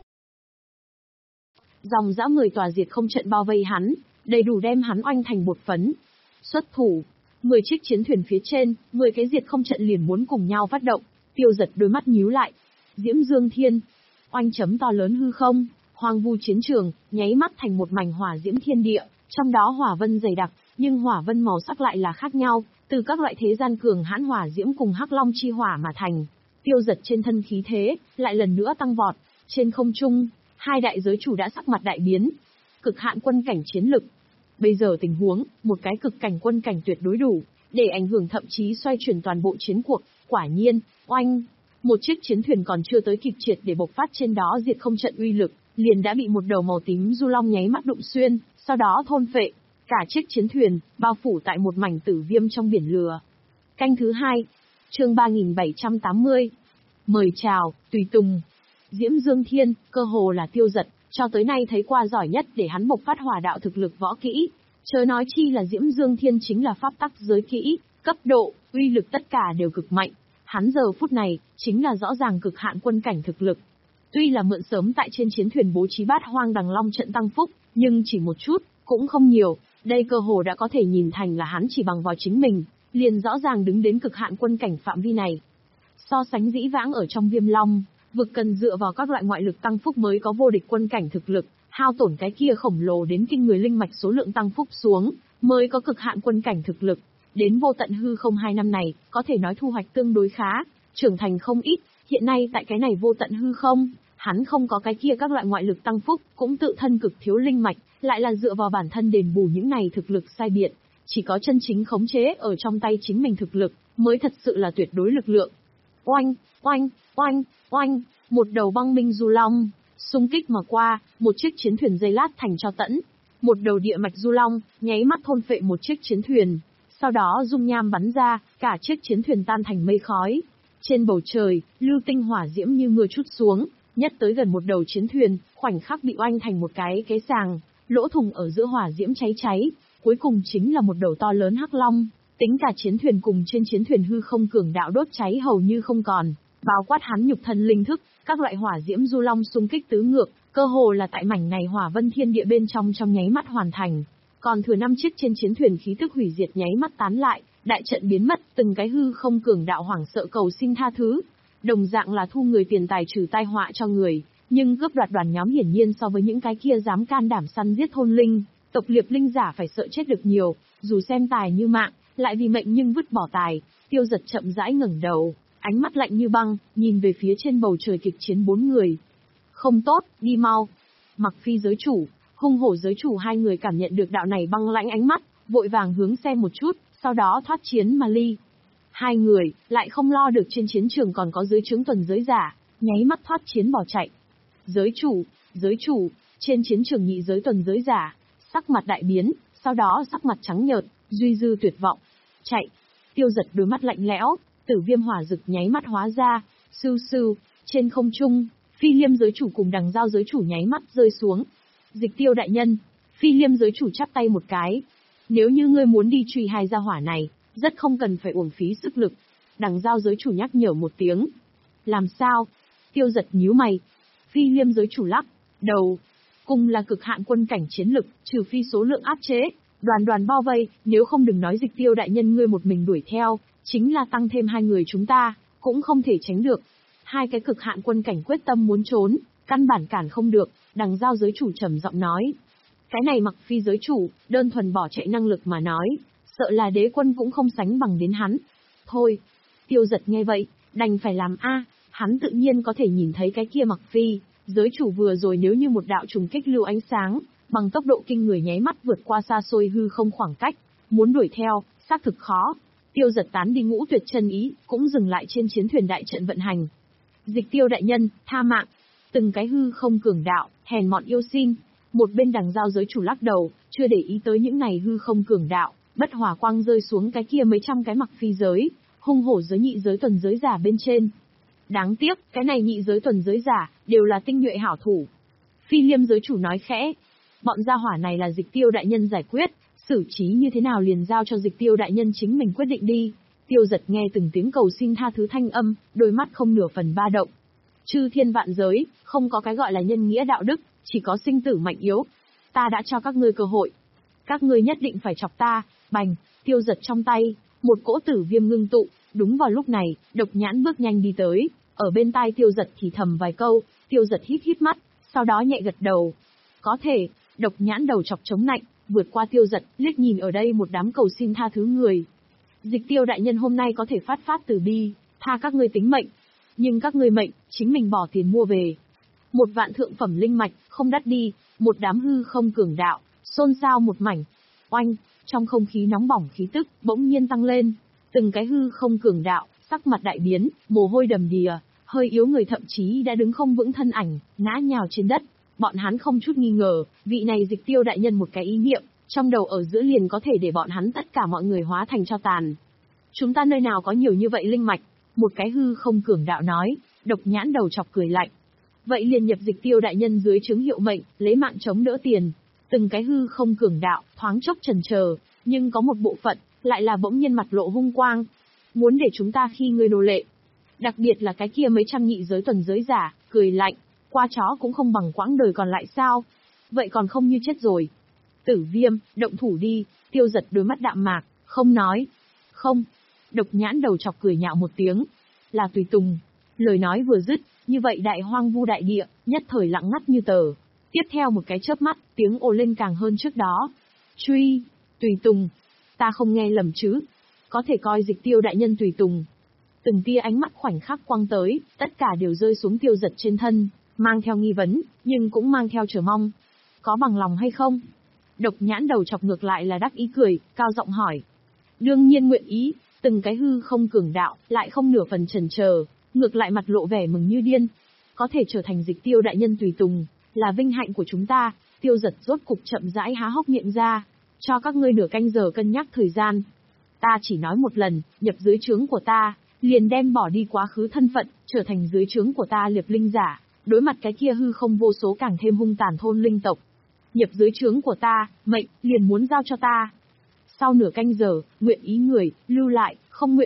Dòng dã mười tòa diệt không trận bao vây hắn, đầy đủ đem hắn oanh thành bột phấn. Xuất thủ, mười chiếc chiến thuyền phía trên, mười cái diệt không trận liền muốn cùng nhau phát động. Tiêu Giật đôi mắt nhíu lại. Diễm Dương Thiên, oanh chấm to lớn hư không, hoang vu chiến trường, nháy mắt thành một mảnh hỏa diễm thiên địa, trong đó hỏa vân dày đặc, nhưng hỏa vân màu sắc lại là khác nhau, từ các loại thế gian cường hãn hỏa diễm cùng hắc long chi hỏa mà thành. Tiêu Giật trên thân khí thế, lại lần nữa tăng vọt, trên không trung, hai đại giới chủ đã sắc mặt đại biến. Cực hạn quân cảnh chiến lực. Bây giờ tình huống, một cái cực cảnh quân cảnh tuyệt đối đủ, để ảnh hưởng thậm chí xoay chuyển toàn bộ chiến cuộc. Quả nhiên, oanh, một chiếc chiến thuyền còn chưa tới kịp triệt để bộc phát trên đó diệt không trận uy lực, liền đã bị một đầu màu tím du long nháy mắt đụng xuyên, sau đó thôn phệ. Cả chiếc chiến thuyền, bao phủ tại một mảnh tử viêm trong biển lửa. Canh thứ hai, chương ba nghìn bảy trăm tám mươi. Mời chào, tùy tùng. Diễm Dương Thiên, cơ hồ là Tiêu Giật, cho tới nay thấy qua giỏi nhất để hắn bộc phát hỏa đạo thực lực võ kỹ. Chớ nói chi là Diễm Dương Thiên chính là pháp tắc giới kỹ, cấp độ, uy lực tất cả đều cực mạnh. Hắn giờ phút này, chính là rõ ràng cực hạn quân cảnh thực lực. Tuy là mượn sớm tại trên chiến thuyền bố trí Bát Hoang Đằng Long trận tăng phúc, nhưng chỉ một chút, cũng không nhiều. Đây cơ hồ đã có thể nhìn thành là hắn chỉ bằng vào chính mình, liền rõ ràng đứng đến cực hạn quân cảnh phạm vi này. So sánh dĩ vãng ở trong Viêm Long vực cần dựa vào các loại ngoại lực tăng phúc mới có vô địch quân cảnh thực lực, hao tổn cái kia khổng lồ đến kinh người linh mạch số lượng tăng phúc xuống, mới có cực hạn quân cảnh thực lực. Đến vô tận hư không hai năm này, có thể nói thu hoạch tương đối khá, trưởng thành không ít, hiện nay tại cái này vô tận hư không, hắn không có cái kia các loại ngoại lực tăng phúc, cũng tự thân cực thiếu linh mạch, lại là dựa vào bản thân đền bù những này thực lực sai biệt, chỉ có chân chính khống chế ở trong tay chính mình thực lực, mới thật sự là tuyệt đối lực lượng. Oanh, oanh, oanh, oanh, một đầu băng minh du long, xung kích mà qua, một chiếc chiến thuyền dây lát thành cho tẫn. Một đầu địa mạch du long, nháy mắt thôn phệ một chiếc chiến thuyền. Sau đó dung nham bắn ra, cả chiếc chiến thuyền tan thành mây khói. Trên bầu trời, lưu tinh hỏa diễm như mưa trút xuống, nhất tới gần một đầu chiến thuyền, khoảnh khắc bị oanh thành một cái cái sàng, lỗ thủng ở giữa hỏa diễm cháy cháy. Cuối cùng chính là một đầu to lớn hắc long, tính cả chiến thuyền cùng trên chiến thuyền hư không cường đạo đốt cháy hầu như không còn. bao quát hắn nhục thân linh thức, các loại hỏa diễm du long xung kích tứ ngược, cơ hồ là tại mảnh này hỏa vân thiên địa bên trong trong nháy mắt hoàn thành. Còn thừa năm chiếc trên chiến thuyền khí tức hủy diệt nháy mắt tán lại, đại trận biến mất, từng cái hư không cường đạo hoảng sợ cầu xin tha thứ. Đồng dạng là thu người tiền tài trừ tai họa cho người, nhưng cướp đoạt đoàn nhóm hiển nhiên so với những cái kia dám can đảm săn giết thôn linh, tộc liệp linh giả phải sợ chết được nhiều, dù xem tài như mạng, lại vì mệnh nhưng vứt bỏ tài. Tiêu Giật chậm rãi ngẩng đầu, ánh mắt lạnh như băng, nhìn về phía trên bầu trời kịch chiến bốn người. Không tốt, đi mau. Mặc Phi giới chủ, Hung Hổ giới chủ hai người cảm nhận được đạo này băng lãnh ánh mắt, vội vàng hướng xem một chút, sau đó thoát chiến mà ly. Hai người, lại không lo được trên chiến trường còn có dưới trướng tuần giới giả, nháy mắt thoát chiến bỏ chạy. Giới chủ, giới chủ, trên chiến trường nhị giới tuần giới giả, sắc mặt đại biến, sau đó sắc mặt trắng nhợt, duy dư tuyệt vọng. Chạy. Tiêu Giật đôi mắt lạnh lẽo, tử viêm hỏa rực nháy mắt hóa ra, sưu sưu, trên không trung, Phi Liêm giới chủ cùng Đằng Giao giới chủ nháy mắt rơi xuống. Dịch Tiêu đại nhân, Phi Liêm giới chủ chắp tay một cái. Nếu như ngươi muốn đi truy hai gia hỏa này, rất không cần phải uổng phí sức lực. Đằng Giao giới chủ nhắc nhở một tiếng. Làm sao? Tiêu Giật nhíu mày. Phi Liêm giới chủ lắc đầu. Cùng là cực hạn quân cảnh chiến lực, trừ phi số lượng áp chế, đoàn đoàn bao vây, nếu không đừng nói Dịch Tiêu đại nhân ngươi một mình đuổi theo, chính là tăng thêm hai người chúng ta, cũng không thể tránh được. Hai cái cực hạn quân cảnh quyết tâm muốn trốn, căn bản cản không được. Đằng Giao giới chủ trầm giọng nói. Cái này Mặc Phi giới chủ, đơn thuần bỏ chạy năng lực mà nói, sợ là đế quân cũng không sánh bằng đến hắn. Thôi, Tiêu Giật nghe vậy, đành phải làm a, hắn tự nhiên có thể nhìn thấy cái kia Mặc Phi giới chủ vừa rồi nếu như một đạo trùng kích lưu ánh sáng, bằng tốc độ kinh người nháy mắt vượt qua xa xôi hư không khoảng cách, muốn đuổi theo, xác thực khó. Tiêu Giật tán đi ngũ tuyệt chân ý, cũng dừng lại trên chiến thuyền đại trận vận hành. Dịch Tiêu đại nhân, tha mạng. Từng cái hư không cường đạo, hèn mọn yêu xin. Một bên Đằng Giao giới chủ lắc đầu, chưa để ý tới những này hư không cường đạo, bất hỏa quang rơi xuống cái kia mấy trăm cái Mặc Phi giới, Hung Hổ giới nhị giới tuần giới giả bên trên. Đáng tiếc, cái này nhị giới tuần giới giả, đều là tinh nhuệ hảo thủ. Phi Liêm giới chủ nói khẽ. Bọn gia hỏa này là Dịch Tiêu đại nhân giải quyết, xử trí như thế nào liền giao cho Dịch Tiêu đại nhân chính mình quyết định đi. Tiêu Giật nghe từng tiếng cầu xin tha thứ thanh âm, đôi mắt không nửa phần ba động. Chư thiên vạn giới, không có cái gọi là nhân nghĩa đạo đức, chỉ có sinh tử mạnh yếu. Ta đã cho các ngươi cơ hội. Các ngươi nhất định phải chọc ta. Bành, Tiêu Giật trong tay, một cỗ tử viêm ngưng tụ. Đúng vào lúc này, Độc Nhãn bước nhanh đi tới, ở bên tai Tiêu Giật thì thầm vài câu. Tiêu Giật híp híp mắt, sau đó nhẹ gật đầu. Có thể. Độc Nhãn đầu chọc chống nạnh, vượt qua Tiêu Giật, liếc nhìn ở đây một đám cầu xin tha thứ người. Dịch Tiêu đại nhân hôm nay có thể phát phát từ bi, tha các ngươi tính mệnh. Nhưng các ngươi mệnh, chính mình bỏ tiền mua về. Một vạn thượng phẩm linh mạch, không đắt đi, một đám hư không cường đạo, xôn xao một mảnh. Oanh, trong không khí nóng bỏng khí tức, bỗng nhiên tăng lên. Từng cái hư không cường đạo, sắc mặt đại biến, mồ hôi đầm đìa, hơi yếu người thậm chí đã đứng không vững thân ảnh, ngã nhào trên đất. Bọn hắn không chút nghi ngờ, vị này Dịch Tiêu đại nhân một cái ý niệm, trong đầu ở giữa liền có thể để bọn hắn tất cả mọi người hóa thành tro tàn. Chúng ta nơi nào có nhiều như vậy linh mạch? Một cái hư không cường đạo nói. Độc Nhãn đầu chọc cười lạnh. Vậy liền nhập Dịch Tiêu đại nhân dưới chứng hiệu mệnh, lấy mạng chống đỡ tiền. Từng cái hư không cường đạo, thoáng chốc chần chờ, nhưng có một bộ phận, lại là bỗng nhiên mặt lộ hung quang. Muốn để chúng ta khi ngươi nô lệ. Đặc biệt là cái kia mấy trăm nhị giới tuần giới giả, cười lạnh. Qua chó cũng không bằng quãng đời còn lại sao? Vậy còn không như chết rồi. Tử Viêm, động thủ đi. Tiêu Giật đôi mắt đạm mạc, không nói. Không. Độc Nhãn đầu chọc cười nhạo một tiếng. Là tùy tùng. Lời nói vừa dứt, như vậy đại hoang vu đại địa, nhất thời lặng ngắt như tờ. Tiếp theo một cái chớp mắt, tiếng ồ lên càng hơn trước đó. Truy, tùy tùng. Ta không nghe lầm chứ. Có thể coi Dịch Tiêu đại nhân tùy tùng. Từng tia ánh mắt khoảnh khắc quăng tới, tất cả đều rơi xuống Tiêu Giật trên thân, mang theo nghi vấn, nhưng cũng mang theo chờ mong. Có bằng lòng hay không? Độc Nhãn đầu chọc ngược lại là đắc ý cười, cao giọng hỏi. Đương nhiên nguyện ý. Từng cái hư không cường đạo, lại không nửa phần chần chờ, ngược lại mặt lộ vẻ mừng như điên. Có thể trở thành Dịch Tiêu đại nhân tùy tùng, là vinh hạnh của chúng ta. Tiêu Giật rốt cục chậm rãi há hốc miệng ra, cho các ngươi nửa canh giờ cân nhắc thời gian. Ta chỉ nói một lần, nhập dưới trướng của ta, liền đem bỏ đi quá khứ thân phận, trở thành dưới trướng của ta liệp linh giả, đối mặt cái kia hư không vô số càng thêm hung tàn thôn linh tộc. Nhập dưới trướng của ta, mệnh, liền muốn giao cho ta. Sau nửa canh giờ, nguyện ý người, lưu lại, không nguyện ý,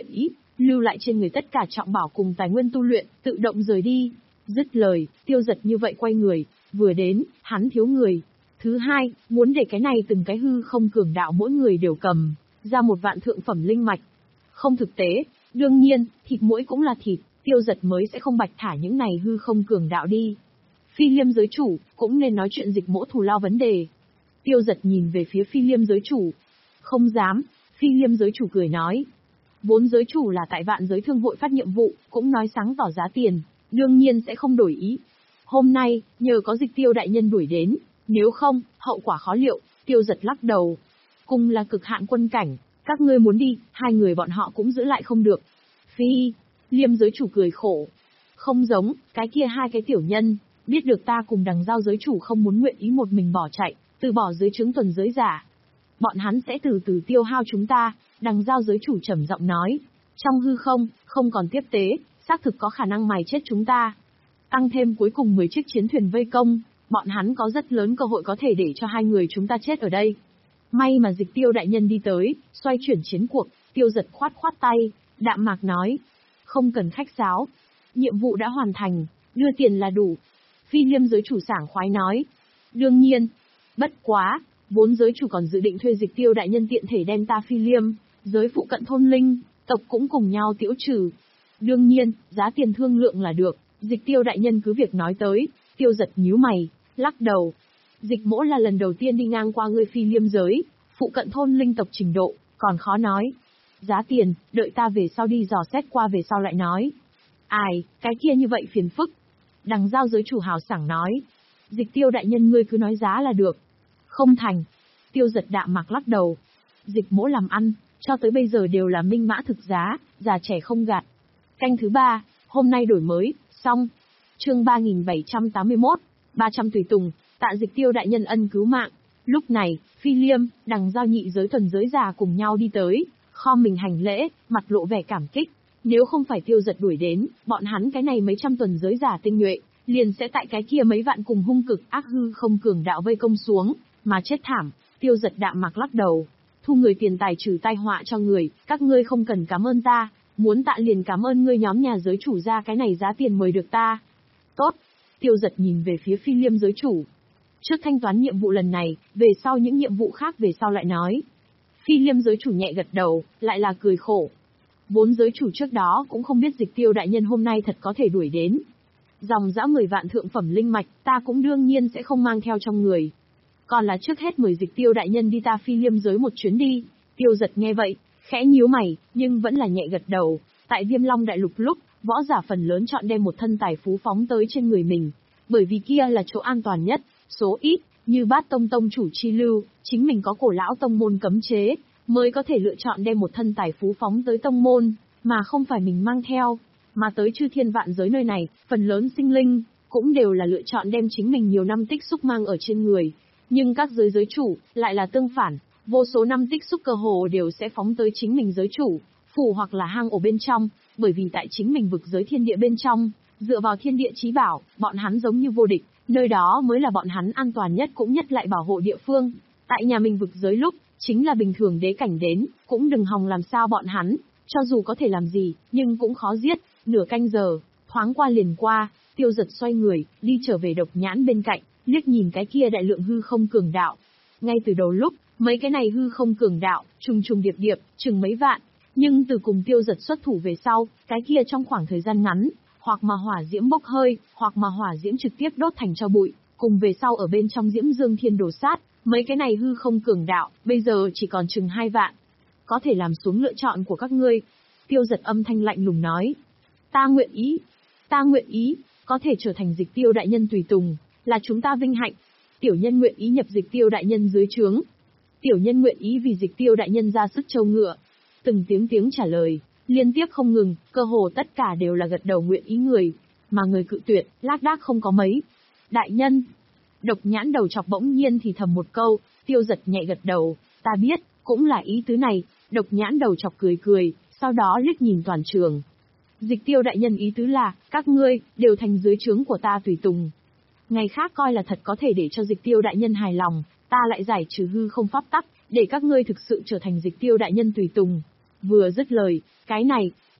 lưu lại trên người tất cả trọng bảo cùng tài nguyên tu luyện, tự động rời đi. Dứt lời, Tiêu Dật như vậy quay người, vừa đến, hắn thiếu người. Thứ hai, muốn để cái này từng cái hư không cường đạo mỗi người đều cầm ra một vạn thượng phẩm linh mạch. Không thực tế, đương nhiên, thịt muỗi cũng là thịt, Tiêu Dật mới sẽ không bạch thả những này hư không cường đạo đi. Phi Liêm giới chủ, cũng nên nói chuyện Dịch Mỗ thù lao vấn đề. Tiêu Dật nhìn về phía Phi Liêm giới chủ. Không dám, Phi Liêm giới chủ cười nói. Vốn giới chủ là tại vạn giới thương hội phát nhiệm vụ, cũng nói sáng tỏ giá tiền, đương nhiên sẽ không đổi ý. Hôm nay, nhờ có Dịch Tiêu đại nhân đuổi đến, nếu không, hậu quả khó liệu. Tiêu Dật lắc đầu. Cùng là cực hạn quân cảnh, các ngươi muốn đi, hai người bọn họ cũng giữ lại không được. Phi Liêm giới chủ cười khổ. Không giống, cái kia hai cái tiểu nhân, biết được ta cùng Đằng Giao giới chủ không muốn nguyện ý một mình bỏ chạy, từ bỏ dưới trướng tuần giới giả. Bọn hắn sẽ từ từ tiêu hao chúng ta, Đằng Giao giới chủ trầm giọng nói. Trong hư không, không còn tiếp tế, xác thực có khả năng mài chết chúng ta. Tăng thêm cuối cùng mười chiếc chiến thuyền vây công, bọn hắn có rất lớn cơ hội có thể để cho hai người chúng ta chết ở đây. May mà Dịch Tiêu đại nhân đi tới, xoay chuyển chiến cuộc. Tiêu Dật khoát khoát tay, đạm mạc nói. Không cần khách sáo. Nhiệm vụ đã hoàn thành, đưa tiền là đủ. Phi Liêm giới chủ sảng khoái nói. Đương nhiên. Bất quá, vốn giới chủ còn dự định thuê Dịch Tiêu đại nhân tiện thể đem ta Phi Liêm, giới phụ cận thôn linh, tộc cũng cùng nhau tiễu trừ. Đương nhiên, giá tiền thương lượng là được. Dịch Tiêu đại nhân cứ việc nói tới. Tiêu Dật nhíu mày, lắc đầu. Dịch Mỗ là lần đầu tiên đi ngang qua ngươi Phi Liêm giới, phụ cận thôn linh tộc trình độ, còn khó nói. Giá tiền, đợi ta về sau đi dò xét qua về sau lại nói. Ai, cái kia như vậy phiền phức. Đằng Giao giới chủ hào sảng nói. Dịch Tiêu đại nhân ngươi cứ nói giá là được. Không thành. Tiêu Dật đạm mạc lắc đầu. Dịch Mỗ làm ăn, cho tới bây giờ đều là minh mã thực giá, già trẻ không gạt. Canh thứ ba, hôm nay đổi mới, xong. Chương ba nghìn bảy trăm tám mươi mốt, ba trăm tùy tùng, tạ Dịch Tiêu đại nhân ân cứu mạng. Lúc này, Phi Liêm, Đằng Giao nhị giới tuần giới già cùng nhau đi tới, khom mình hành lễ, mặt lộ vẻ cảm kích. Nếu không phải Tiêu Dật đuổi đến, bọn hắn cái này mấy trăm tuần giới giả tinh nhuệ, liền sẽ tại cái kia mấy vạn cùng hung cực ác hư không cường đạo vây công xuống, mà chết thảm. Tiêu Dật đạm mạc lắc đầu. Thu người tiền tài trừ tai họa cho người, các ngươi không cần cảm ơn ta, muốn tạ liền cảm ơn ngươi nhóm nhà giới chủ ra cái này giá tiền mời được ta. Tốt. Tiêu Dật nhìn về phía Phi Liêm giới chủ. Trước thanh toán nhiệm vụ lần này, về sau những nhiệm vụ khác về sau lại nói. Phi Liêm giới chủ nhẹ gật đầu, lại là cười khổ. Vốn giới chủ trước đó cũng không biết Dịch Tiêu đại nhân hôm nay thật có thể đuổi đến. Dòng dã mười vạn thượng phẩm linh mạch, ta cũng đương nhiên sẽ không mang theo trong người. Còn là trước hết mời Dịch Tiêu đại nhân đi ta Phi Liêm giới một chuyến đi. Tiêu Dật nghe vậy, khẽ nhíu mày, nhưng vẫn là nhẹ gật đầu. Tại Viêm Long đại lục lúc, võ giả phần lớn chọn đem một thân tài phú phóng tới trên người mình, bởi vì kia là chỗ an toàn nhất. Số ít, như Bát Tông tông chủ chi lưu, chính mình có cổ lão tông môn cấm chế, mới có thể lựa chọn đem một thân tài phú phóng tới tông môn, mà không phải mình mang theo. Mà tới chư thiên vạn giới nơi này, phần lớn sinh linh, cũng đều là lựa chọn đem chính mình nhiều năm tích xúc mang ở trên người. Nhưng các giới giới chủ, lại là tương phản, vô số năm tích xúc cơ hồ đều sẽ phóng tới chính mình giới chủ, phủ hoặc là hang ổ bên trong, bởi vì tại chính mình vực giới thiên địa bên trong, dựa vào thiên địa chí bảo, bọn hắn giống như vô địch, nơi đó mới là bọn hắn an toàn nhất cũng nhất lại bảo hộ địa phương. Tại nhà mình vực giới lúc, chính là bình thường đế cảnh đến, cũng đừng hòng làm sao bọn hắn, cho dù có thể làm gì, nhưng cũng khó giết. Nửa canh giờ, thoáng qua liền qua, Tiêu Dật xoay người, đi trở về Độc Nhãn bên cạnh, liếc nhìn cái kia đại lượng hư không cường đạo. Ngay từ đầu lúc, mấy cái này hư không cường đạo, trùng trùng điệp điệp, chừng mấy vạn, nhưng từ cùng Tiêu Dật xuất thủ về sau, cái kia trong khoảng thời gian ngắn, hoặc mà hỏa diễm bốc hơi, hoặc mà hỏa diễm trực tiếp đốt thành tro bụi, cùng về sau ở bên trong diễm dương thiên đổ sát, mấy cái này hư không cường đạo, bây giờ chỉ còn chừng hai vạn. Có thể làm xuống lựa chọn của các ngươi. Tiêu Dật âm thanh lạnh lùng nói. Ta nguyện ý, ta nguyện ý, có thể trở thành Dịch Tiêu đại nhân tùy tùng, là chúng ta vinh hạnh. Tiểu nhân nguyện ý nhập Dịch Tiêu đại nhân dưới trướng. Tiểu nhân nguyện ý vì Dịch Tiêu đại nhân ra sức trâu ngựa. Từng tiếng tiếng trả lời, liên tiếp không ngừng, cơ hồ tất cả đều là gật đầu nguyện ý người, mà người cự tuyệt, lác đác không có mấy. Đại nhân, Độc Nhãn đầu chọc bỗng nhiên thì thầm một câu. Tiêu Dật nhẹ gật đầu, ta biết, cũng là ý tứ này. Độc Nhãn đầu chọc cười cười, sau đó liếc nhìn toàn trường. Dịch Tiêu đại nhân ý tứ là, các ngươi, đều thành dưới trướng của ta tùy tùng. Ngày khác coi là thật có thể để cho Dịch Tiêu đại nhân hài lòng, ta lại giải trừ hư không pháp tắc, để các ngươi thực sự trở thành Dịch Tiêu đại nhân tùy tùng. Vừa dứt lời, cái này,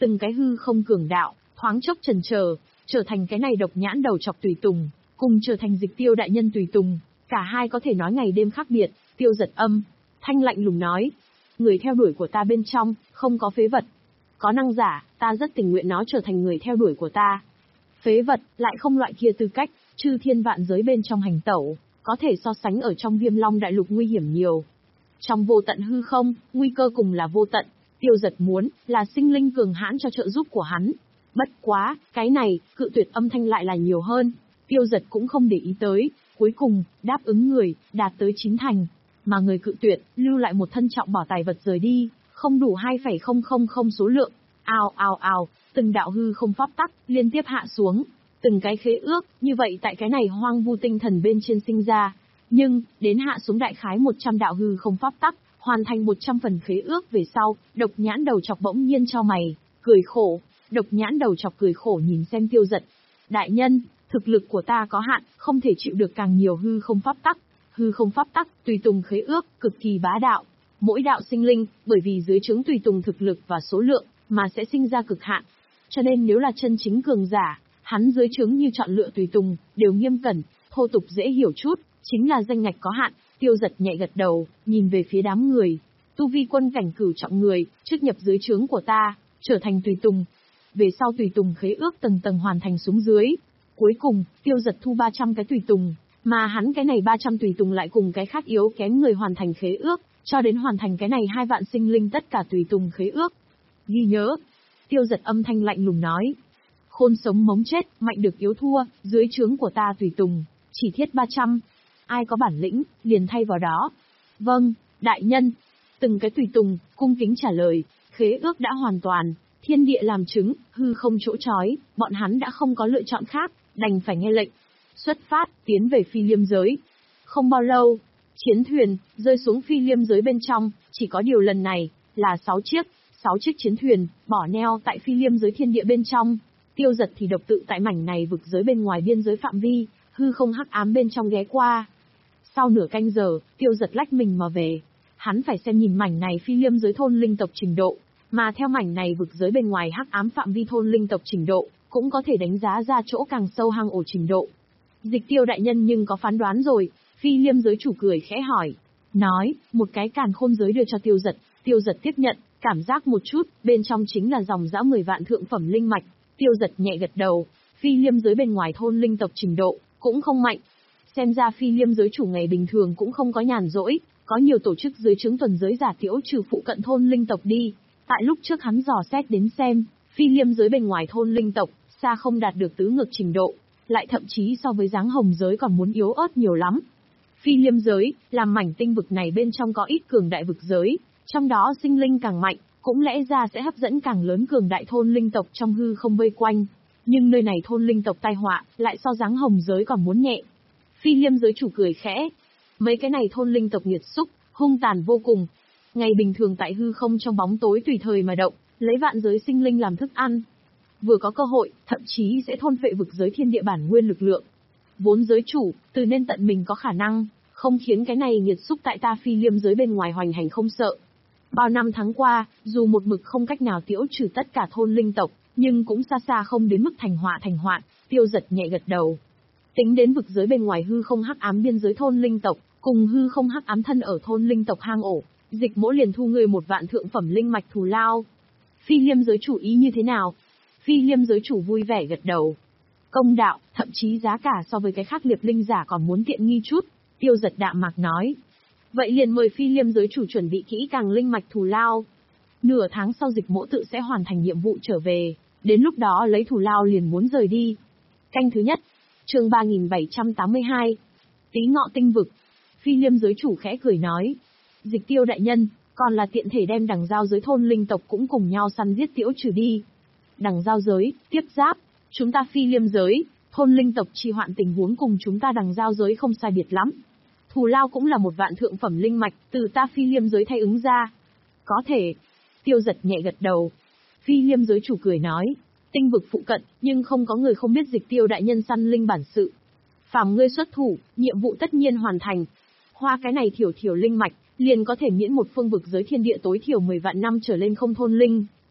từng cái hư không cường đạo, thoáng chốc chần chờ, trở thành cái này độc nhãn đầu chọc tùy tùng, cùng trở thành Dịch Tiêu đại nhân tùy tùng, cả hai có thể nói ngày đêm khác biệt. Tiêu Giật âm thanh lạnh lùng nói, người theo đuổi của ta bên trong, không có phế vật. Có năng giả, ta rất tình nguyện nó trở thành người theo đuổi của ta. Phế vật, lại không loại kia tư cách, chư thiên vạn giới bên trong hành tẩu, có thể so sánh ở trong Viêm Long đại lục nguy hiểm nhiều. Trong vô tận hư không, nguy cơ cùng là vô tận, Tiêu Giật muốn, là sinh linh cường hãn cho trợ giúp của hắn. Bất quá, cái này, cự tuyệt âm thanh lại là nhiều hơn, Tiêu Giật cũng không để ý tới, cuối cùng, đáp ứng người, đạt tới chín thành. Mà người cự tuyệt, lưu lại một thân trọng bảo tài vật rời đi, không đủ hai phẩy không không không số lượng. Ào ào ào, từng đạo hư không pháp tắc, liên tiếp hạ xuống. Từng cái khế ước, như vậy tại cái này hoang vu tinh thần bên trên sinh ra. Nhưng, đến hạ xuống đại khái một trăm đạo hư không pháp tắc, hoàn thành một trăm phần khế ước về sau, độc nhãn đầu chọc bỗng nhiên cho mày, cười khổ. Độc nhãn đầu chọc cười khổ nhìn xem Tiêu Giật. Đại nhân, thực lực của ta có hạn, không thể chịu được càng nhiều hư không pháp tắc. Hư không pháp tắc, tùy tùng khế ước, cực kỳ bá đạo. Mỗi đạo sinh linh, bởi vì dưới trướng tùy tùng thực lực và số lượng, mà sẽ sinh ra cực hạn. Cho nên nếu là chân chính cường giả, hắn dưới trướng như chọn lựa tùy tùng, đều nghiêm cẩn, thô tục dễ hiểu chút, chính là danh ngạch có hạn. Tiêu Giật nhẹ gật đầu, nhìn về phía đám người. Tu vi quân cảnh cửu trọng người, trước nhập dưới trướng của ta, trở thành tùy tùng. Về sau tùy tùng khế ước tầng tầng hoàn thành xuống dưới. Cuối cùng, Tiêu Giật thu ba trăm cái tùy tùng, mà hắn cái này ba trăm tùy tùng lại cùng cái khác yếu kém người hoàn thành khế ước, cho đến hoàn thành cái này hai vạn sinh linh tất cả tùy tùng khế ước. Ghi nhớ. Tiêu Giật âm thanh lạnh lùng nói. Khôn sống mống chết, mạnh được yếu thua, dưới trướng của ta tùy tùng, chỉ thiết ba trăm. Ai có bản lĩnh, liền thay vào đó. Vâng, đại nhân. Từng cái tùy tùng, cung kính trả lời, khế ước đã hoàn toàn, thiên địa làm chứng, hư không chỗ chói, bọn hắn đã không có lựa chọn khác, đành phải nghe lệnh. Xuất phát, tiến về Phi Liêm giới. Không bao lâu, chiến thuyền, rơi xuống Phi Liêm giới bên trong, chỉ có điều lần này, là sáu chiếc, sáu chiếc chiến thuyền, bỏ neo tại Phi Liêm giới thiên địa bên trong. Tiêu Giật thì độc tự tại mảnh này vực giới bên ngoài biên giới phạm vi, hư không hắc ám bên trong ghé qua. Sau nửa canh giờ, Tiêu Giật lách mình mà về. Hắn phải xem nhìn mảnh này Phi Liêm giới thôn linh tộc trình độ, mà theo mảnh này vực giới bên ngoài hắc ám phạm vi thôn linh tộc trình độ, cũng có thể đánh giá ra chỗ càng sâu hang ổ trình độ. Dịch Tiêu đại nhân nhưng có phán đoán rồi, Phi Liêm giới chủ cười khẽ hỏi. Nói, một cái càn khôn giới đưa cho Tiêu Giật, Tiêu Giật tiếp nhận, cảm giác một chút, bên trong chính là dòng dã mười vạn thượng phẩm linh mạch. Tiêu Giật nhẹ gật đầu, Phi Liêm giới bên ngoài thôn linh tộc trình độ, cũng không mạnh. Xem ra Phi Liêm giới chủ ngày bình thường cũng không có nhàn rỗi, có nhiều tổ chức dưới trướng tuần giới giả tiễu trừ phụ cận thôn linh tộc đi. Tại lúc trước hắn dò xét đến xem, Phi Liêm giới bên ngoài thôn linh tộc, xa không đạt được tứ ngược trình độ, lại thậm chí so với Giáng Hồng giới còn muốn yếu ớt nhiều lắm. Phi Liêm giới, làm mảnh tinh vực này bên trong có ít cường đại vực giới, trong đó sinh linh càng mạnh, cũng lẽ ra sẽ hấp dẫn càng lớn cường đại thôn linh tộc trong hư không vây quanh. Nhưng nơi này thôn linh tộc tai họa, lại so Giáng Hồng giới còn muốn nhẹ. Phi Liêm giới chủ cười khẽ. Mấy cái này thôn linh tộc nghiệt xúc, hung tàn vô cùng. Ngày bình thường tại hư không trong bóng tối tùy thời mà động, lấy vạn giới sinh linh làm thức ăn. Vừa có cơ hội, thậm chí sẽ thôn phệ vực giới thiên địa bản nguyên lực lượng. Vốn giới chủ, từ nên tận mình có khả năng, không khiến cái này nghiệt xúc tại ta Phi Liêm giới bên ngoài hoành hành không sợ. Bao năm tháng qua, dù một mực không cách nào tiễu trừ tất cả thôn linh tộc, nhưng cũng xa xa không đến mức thành họa thành hoạn. Tiêu Giật nhẹ gật đầu. Tính đến vực giới bên ngoài hư không hắc ám biên giới thôn linh tộc, cùng hư không hắc ám thân ở thôn linh tộc hang ổ, Dịch Mỗ liền thu người một vạn thượng phẩm linh mạch thù lao. Phi Liêm giới chủ ý như thế nào? Phi Liêm giới chủ vui vẻ gật đầu. Công đạo, thậm chí giá cả so với cái khác liệp linh giả còn muốn tiện nghi chút. Tiêu Giật đạm mạc nói. Vậy liền mời Phi Liêm giới chủ chuẩn bị kỹ càng linh mạch thù lao. Nửa tháng sau Dịch Mỗ tự sẽ hoàn thành nhiệm vụ trở về, đến lúc đó lấy thù lao liền muốn rời đi. Canh thứ nhất, chương ba nghìn bảy trăm tám mươi hai. Tí ngọ tinh vực. Phi Liêm giới chủ khẽ cười nói. Dịch Tiêu đại nhân, còn là tiện thể đem đằng giao giới thôn linh tộc cũng cùng nhau săn giết tiễu trừ đi. Đằng giao giới, tiếp giáp, chúng ta Phi Liêm giới, thôn linh tộc trì hoạn tình huống cùng chúng ta đằng giao giới không sai biệt lắm. Thù lao cũng là một vạn thượng phẩm linh mạch, từ ta Phi Liêm giới thay ứng ra. Có thể. Tiêu Giật nhẹ gật đầu. Phi Liêm giới chủ cười nói. Tinh vực phụ cận, nhưng không có người không biết Dịch Tiêu đại nhân săn linh bản sự. Phàm ngươi xuất thủ, nhiệm vụ tất nhiên hoàn thành. Hoa cái này thiểu thiểu linh mạch, liền có thể miễn một phương vực giới thiên địa tối thiểu mười vạn năm trở lên không thôn linh.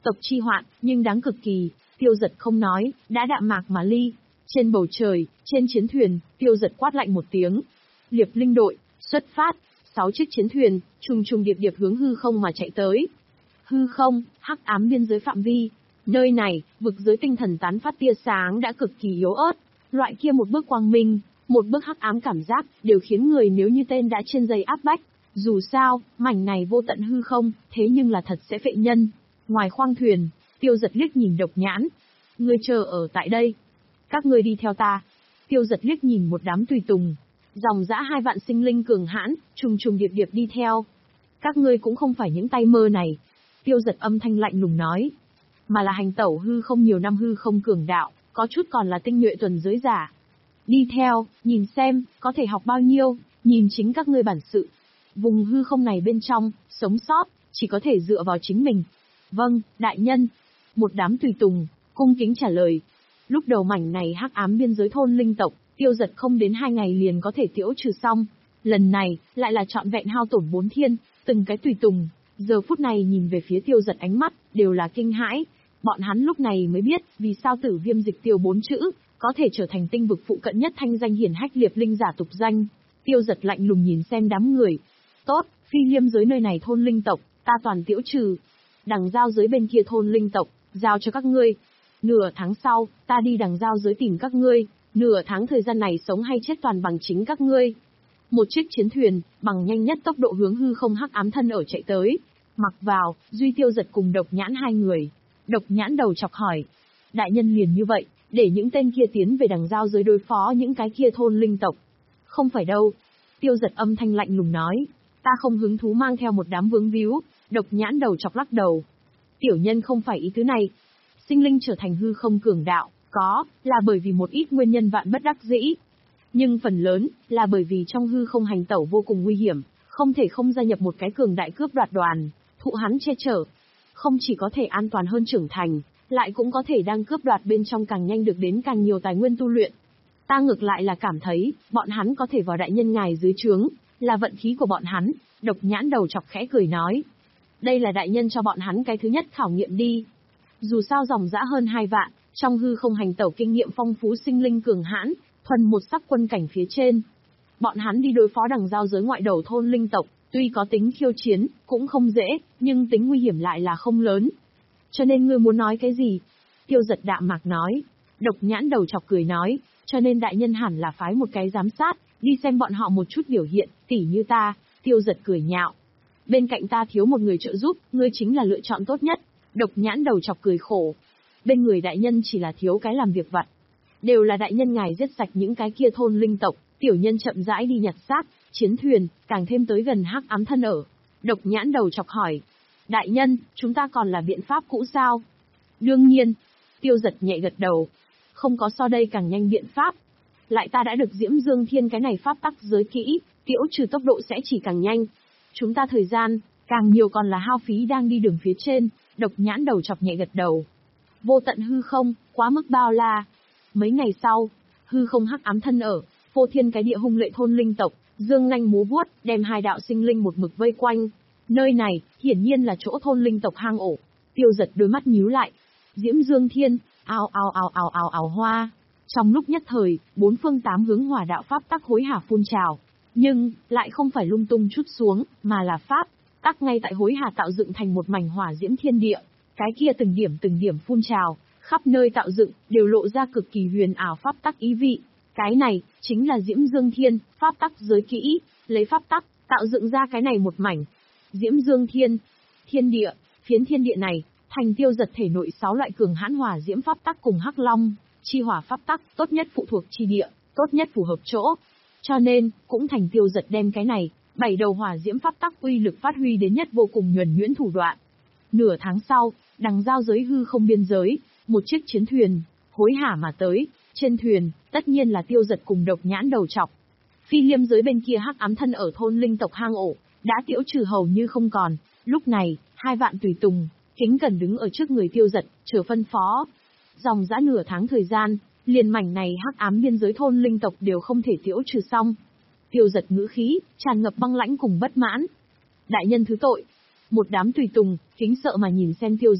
Tộc chi hoạn, nhưng đáng cực kỳ, Tiêu Dật không nói, đã đạm mạc mà ly. Trên bầu trời, trên chiến thuyền, Tiêu Dật quát lạnh một tiếng. Liệp linh đội, xuất phát, sáu chiếc chiến thuyền, trùng trùng điệp điệp hướng hư không mà chạy tới. Hư không, hắc ám biên giới phạm vi. Nơi này, vực giới tinh thần tán phát tia sáng đã cực kỳ yếu ớt. Loại kia một bước quang minh, một bước hắc ám cảm giác, đều khiến người nếu như tên đã trên dây áp bách. Dù sao, mảnh này vô tận hư không, thế nhưng là thật sẽ phệ nhân. Ngoài khoang thuyền, Tiêu Dật liếc nhìn Độc Nhãn. Ngươi chờ ở tại đây. Các ngươi đi theo ta. Tiêu Dật liếc nhìn một đám tùy tùng. Dòng dã hai vạn sinh linh cường hãn, trùng trùng điệp điệp đi theo. Các ngươi cũng không phải những tay mơ này. Tiêu Dật âm thanh lạnh lùng nói. Mà là hành tẩu hư không nhiều năm hư không cường đạo, có chút còn là tinh nhuệ tuần giới giả. Đi theo, nhìn xem, có thể học bao nhiêu, nhìn chính các ngươi bản sự. Vùng hư không này bên trong, sống sót, chỉ có thể dựa vào chính mình. Vâng, đại nhân. Một đám tùy tùng, cung kính trả lời. Lúc đầu mảnh này hắc ám biên giới thôn linh tộc, Tiêu Dật không đến hai ngày liền có thể tiễu trừ xong. Lần này, lại là trọn vẹn hao tổn bốn thiên, từng cái tùy tùng. Giờ phút này nhìn về phía Tiêu Dật ánh mắt, đều là kinh hãi. Bọn hắn lúc này mới biết, vì sao tử viêm dịch tiêu bốn chữ, có thể trở thành tinh vực phụ cận nhất thanh danh hiển hách liệp linh giả tục danh. Tiêu Dật lạnh lùng nhìn xem đám người. Tốt, phi liêm giới nơi này thôn linh tộc, ta toàn tiễu trừ. Đằng giao giới bên kia thôn linh tộc, giao cho các ngươi. Nửa tháng sau, ta đi đằng giao giới tìm các ngươi, nửa tháng thời gian này sống hay chết toàn bằng chính các ngươi. Một chiếc chiến thuyền, bằng nhanh nhất tốc độ hướng hư không hắc ám thân ở chạy tới. Mặc vào, Duy Tiêu Dật cùng Độc Nhãn hai người. Độc Nhãn đầu chọc hỏi. Đại nhân liền như vậy, để những tên kia tiến về đằng giao giới đối phó những cái kia thôn linh tộc. Không phải đâu. Tiêu Dật âm thanh lạnh lùng nói. Ta không hứng thú mang theo một đám vướng víu. Độc Nhãn đầu chọc lắc đầu. Tiểu nhân không phải ý tứ này. Sinh linh trở thành hư không cường đạo, có, là bởi vì một ít nguyên nhân vạn bất đắc dĩ. Nhưng phần lớn, là bởi vì trong hư không hành tẩu vô cùng nguy hiểm, không thể không gia nhập một cái cường đại cướp đoạt đoàn, thụ hắn che chở. Không chỉ có thể an toàn hơn trưởng thành, lại cũng có thể đang cướp đoạt bên trong càng nhanh được đến càng nhiều tài nguyên tu luyện. Ta ngược lại là cảm thấy, bọn hắn có thể vào đại nhân ngài dưới trướng, là vận khí của bọn hắn. Độc Nhãn đầu chọc khẽ cười nói. Đây là đại nhân cho bọn hắn cái thứ nhất khảo nghiệm đi. Dù sao dòng dã hơn hai vạn, trong hư không hành tẩu kinh nghiệm phong phú sinh linh cường hãn, thuần một sắc quân cảnh phía trên. Bọn hắn đi đối phó đằng giao giới ngoại đầu thôn linh tộc, tuy có tính khiêu chiến, cũng không dễ, nhưng tính nguy hiểm lại là không lớn. Cho nên ngươi muốn nói cái gì? Tiêu Dật đạm mạc nói. Độc Nhãn đầu chọc cười nói, cho nên đại nhân hẳn là phái một cái giám sát, đi xem bọn họ một chút biểu hiện, tỉ như ta. Tiêu Dật cười nhạo. Bên cạnh ta thiếu một người trợ giúp, ngươi chính là lựa chọn tốt nhất. Độc Nhãn đầu chọc cười khổ. Bên người đại nhân chỉ là thiếu cái làm việc vặt. Đều là đại nhân ngài giết sạch những cái kia thôn linh tộc, tiểu nhân chậm rãi đi nhặt xác, chiến thuyền, càng thêm tới gần hắc ám thân ở. Độc Nhãn đầu chọc hỏi. Đại nhân, chúng ta còn là biện pháp cũ sao? Đương nhiên. Tiêu Dật nhẹ gật đầu. Không có so đây càng nhanh biện pháp. Lại ta đã được Diễm Dương Thiên cái này pháp tắc giới kỹ, tiễu trừ tốc độ sẽ chỉ càng nhanh. Chúng ta thời gian, càng nhiều còn là hao phí đang đi đường phía trên. Độc Nhãn đầu chọc nhẹ gật đầu. Vô tận hư không, quá mức bao la. Mấy ngày sau, hư không hắc ám thân ở, phô thiên cái địa hung lệ thôn linh tộc, dương nanh múa vuốt, đem hai đạo sinh linh một mực vây quanh. Nơi này, hiển nhiên là chỗ thôn linh tộc hang ổ. Tiêu Dật đôi mắt nhíu lại. Diễm Dương Thiên, ào ào ào ào ào ào hoa. Trong lúc nhất thời, bốn phương tám hướng hỏa đạo pháp tắc hối hả phun trào. Nhưng, lại không phải lung tung chút xuống, mà là pháp tắc ngay tại hối hả tạo dựng thành một mảnh hỏa diễm thiên địa. Cái kia từng điểm từng điểm phun trào, khắp nơi tạo dựng, đều lộ ra cực kỳ huyền ảo pháp tắc ý vị. Cái này, chính là Diễm Dương Thiên, pháp tắc giới kỹ, lấy pháp tắc, tạo dựng ra cái này một mảnh. Diễm Dương Thiên, thiên địa, phiến thiên địa này, thành Tiêu Dật thể nội sáu loại cường hãn hỏa diễm pháp tắc cùng hắc long, chi hỏa pháp tắc, tốt nhất phụ thuộc chi địa, tốt nhất phù hợp chỗ. Cho nên, cũng thành Tiêu Dật đem cái này, bảy đầu hỏa diễm pháp tắc uy lực phát huy đến nhất vô cùng nhuần nhuyễn thủ đoạn. Nửa tháng sau, đằng giao giới hư không biên giới, một chiếc chiến thuyền, hối hả mà tới, trên thuyền, tất nhiên là Tiêu Dật cùng Độc Nhãn đầu chọc. Phi liêm giới bên kia hắc ám thân ở thôn linh tộc hang ổ, đã tiễu trừ hầu như không còn, lúc này, hai vạn tùy tùng, kính cẩn đứng ở trước người Tiêu Dật, chờ phân phó. Dòng dã nửa tháng thời gian, liền mảnh này hắc ám biên giới thôn linh tộc đều không thể tiễu trừ xong. Tiêu Dật ngữ khí, tràn ngập băng lãnh cùng bất mãn. Đại nhân thứ tội. Một đám tùy tùng, kính sợ mà nhìn xem Tiêu Dật.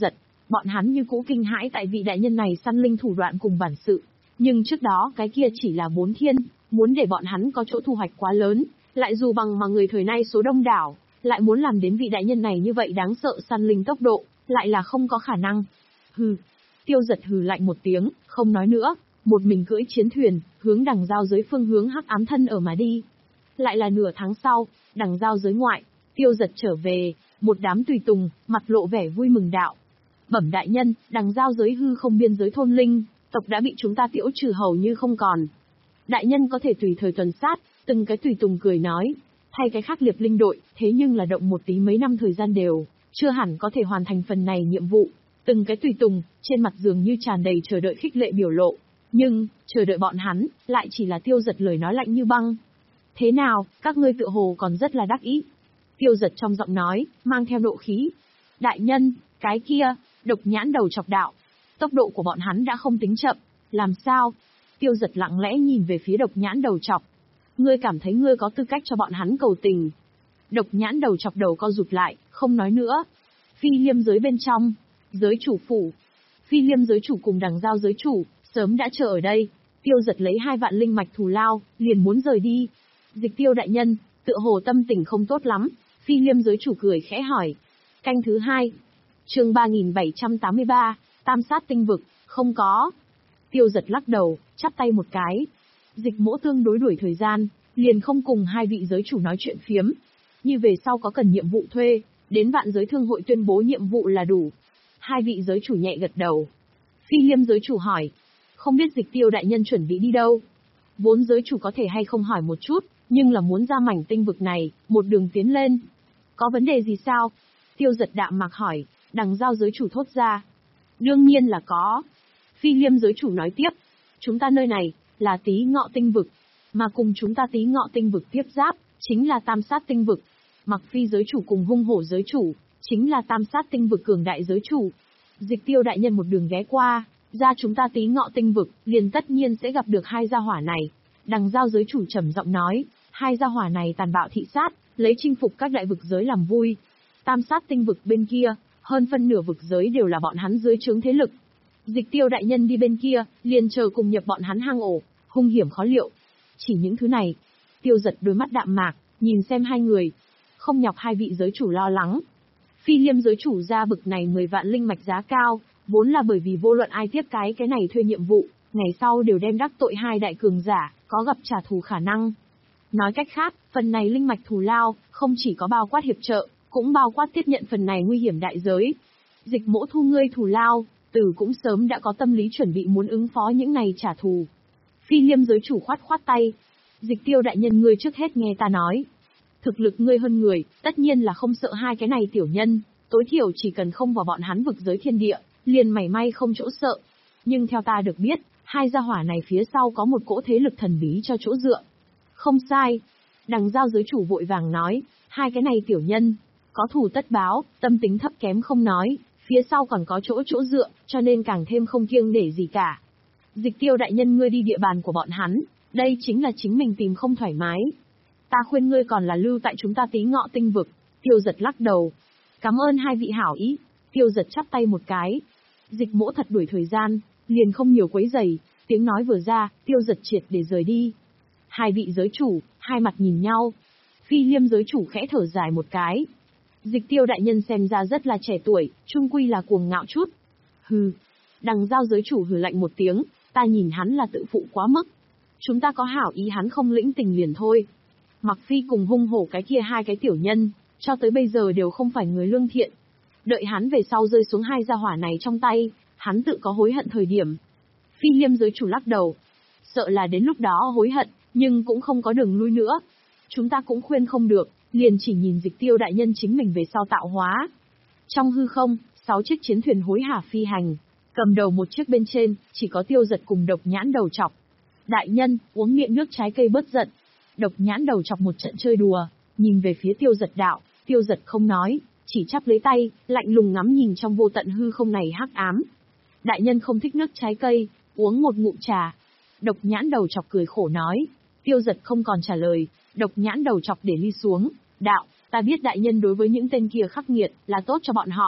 Bọn hắn như cũ kinh hãi tại vị đại nhân này săn linh thủ đoạn cùng bản sự. Nhưng trước đó cái kia chỉ là bốn thiên, muốn để bọn hắn có chỗ thu hoạch quá lớn, lại dù bằng mà người thời nay số đông đảo, lại muốn làm đến vị đại nhân này như vậy đáng sợ săn linh tốc độ, lại là không có khả năng. Hừ. Tiêu Giật hừ lạnh một tiếng, không nói nữa, một mình cưỡi chiến thuyền, hướng đằng giao giới phương hướng hắc ám thân ở mà đi. Lại là nửa tháng sau, đằng giao giới ngoại, Tiêu Giật trở về, một đám tùy tùng, mặt lộ vẻ vui mừng đạo. Bẩm đại nhân, đằng giao giới hư không biên giới thôn linh, tộc đã bị chúng ta tiễu trừ hầu như không còn. Đại nhân có thể tùy thời tuần sát, từng cái tùy tùng cười nói, thay cái khác liệp linh đội, thế nhưng là động một tí mấy năm thời gian đều, chưa hẳn có thể hoàn thành phần này nhiệm vụ. Từng cái tùy tùng, trên mặt dường như tràn đầy chờ đợi khích lệ biểu lộ, nhưng, chờ đợi bọn hắn, lại chỉ là Tiêu Giật lời nói lạnh như băng. Thế nào, các ngươi tựa hồ còn rất là đắc ý. Tiêu Giật trong giọng nói, mang theo nộ khí. Đại nhân, cái kia, Độc Nhãn đầu chọc đạo. Tốc độ của bọn hắn đã không tính chậm, làm sao? Tiêu Giật lặng lẽ nhìn về phía Độc Nhãn đầu chọc. Ngươi cảm thấy ngươi có tư cách cho bọn hắn cầu tình. Độc Nhãn đầu chọc đầu co rụt lại, không nói nữa. Phi Liêm giới bên trong, giới chủ phủ. Phi Liêm giới chủ cùng đằng giao giới chủ, sớm đã chờ ở đây. Tiêu Giật lấy hai vạn linh mạch thù lao, liền muốn rời đi. Dịch Tiêu đại nhân, tựa hồ tâm tình không tốt lắm. Phi Liêm giới chủ cười khẽ hỏi. Canh thứ hai. Chương ba nghìn bảy trăm tám mươi ba, Tam sát tinh vực, không có. Tiêu Giật lắc đầu, chắp tay một cái. Dịch Mỗ tương đối đuổi thời gian, liền không cùng hai vị giới chủ nói chuyện phiếm. Như về sau có cần nhiệm vụ thuê, đến vạn giới thương hội tuyên bố nhiệm vụ là đủ. Hai vị giới chủ nhẹ gật đầu. Phi Liêm giới chủ hỏi. Không biết Dịch Tiêu đại nhân chuẩn bị đi đâu? Vốn giới chủ có thể hay không hỏi một chút, nhưng là muốn ra mảnh tinh vực này, một đường tiến lên. Có vấn đề gì sao? Tiêu Giật đạm mạc hỏi, đằng giao giới chủ thốt ra. Đương nhiên là có. Phi Liêm giới chủ nói tiếp. Chúng ta nơi này, là Tý Ngọ tinh vực. Mà cùng chúng ta Tý Ngọ tinh vực tiếp giáp, chính là Tam sát tinh vực. Mặc Phi giới chủ cùng Hung Hổ giới chủ, chính là Tam sát tinh vực cường đại giới chủ. Dịch Tiêu đại nhân một đường ghé qua, ra chúng ta Tý Ngọ tinh vực, liền tất nhiên sẽ gặp được hai gia hỏa này. Đằng giao giới chủ trầm giọng nói, hai gia hỏa này tàn bạo thị sát, lấy chinh phục các đại vực giới làm vui. Tam sát tinh vực bên kia, hơn phân nửa vực giới đều là bọn hắn dưới trướng thế lực. Dịch Tiêu đại nhân đi bên kia, liền chờ cùng nhập bọn hắn hang ổ, hung hiểm khó liệu. Chỉ những thứ này. Tiêu Giật đôi mắt đạm mạc, nhìn xem hai người. Không nhọc hai vị giới chủ lo lắng. Phi Liêm giới chủ ra bực này mười vạn linh mạch giá cao, vốn là bởi vì vô luận ai tiếp cái cái này thuê nhiệm vụ, ngày sau đều đem đắc tội hai đại cường giả, có gặp trả thù khả năng. Nói cách khác, phần này linh mạch thù lao, không chỉ có bao quát hiệp trợ, cũng bao quát tiếp nhận phần này nguy hiểm đại giới. Dịch Mỗ thu ngươi thù lao, Tử cũng sớm đã có tâm lý chuẩn bị muốn ứng phó những này trả thù. Phi Liêm giới chủ khoát khoát tay. Dịch Tiêu đại nhân ngươi trước hết nghe ta nói. Thực lực ngươi hơn người, tất nhiên là không sợ hai cái này tiểu nhân, tối thiểu chỉ cần không vào bọn hắn vực giới thiên địa, liền mảy may không chỗ sợ. Nhưng theo ta được biết, hai gia hỏa này phía sau có một cỗ thế lực thần bí cho chỗ dựa. Không sai. Đằng giao giới chủ vội vàng nói, hai cái này tiểu nhân, có thù tất báo, tâm tính thấp kém không nói, phía sau còn có chỗ chỗ dựa, cho nên càng thêm không kiêng để gì cả. Dịch Tiêu đại nhân ngươi đi địa bàn của bọn hắn, đây chính là chính mình tìm không thoải mái. Ta khuyên ngươi còn là lưu tại chúng ta Tý Ngọ tinh vực. Tiêu Giật lắc đầu. Cảm ơn hai vị hảo ý. Tiêu Giật chắp tay một cái. Dịch Mỗ thật đuổi thời gian, liền không nhiều quấy rầy. Tiếng nói vừa ra, Tiêu Giật triệt để rời đi. Hai vị giới chủ, hai mặt nhìn nhau. Phi Liêm giới chủ khẽ thở dài một cái. Dịch Tiêu đại nhân xem ra rất là trẻ tuổi, chung quy là cuồng ngạo chút. Hừ. Đằng giao giới chủ hừ lạnh một tiếng, ta nhìn hắn là tự phụ quá mức. Chúng ta có hảo ý hắn không lĩnh tình liền thôi. Mặc Phi cùng Hung Hổ cái kia hai cái tiểu nhân, cho tới bây giờ đều không phải người lương thiện. Đợi hắn về sau rơi xuống hai gia hỏa này trong tay, hắn tự có hối hận thời điểm. Phi Liêm giới chủ lắc đầu. Sợ là đến lúc đó hối hận, nhưng cũng không có đường lui nữa. Chúng ta cũng khuyên không được, liền chỉ nhìn Dịch Tiêu đại nhân chính mình về sau tạo hóa. Trong hư không, sáu chiếc chiến thuyền hối hả phi hành. Cầm đầu một chiếc bên trên, chỉ có Tiêu Giật cùng Độc Nhãn đầu chọc. Đại nhân, uống miệng nước trái cây bớt giận. Độc Nhãn đầu chọc một trận chơi đùa, nhìn về phía Tiêu Giật đạo, Tiêu Giật không nói, chỉ chắp lấy tay, lạnh lùng ngắm nhìn trong vô tận hư không này hắc ám. Đại nhân không thích nước trái cây, uống một ngụm trà. Độc Nhãn đầu chọc cười khổ nói. Tiêu Giật không còn trả lời, Độc Nhãn đầu chọc để ly xuống, đạo, ta biết đại nhân đối với những tên kia khắc nghiệt, là tốt cho bọn họ.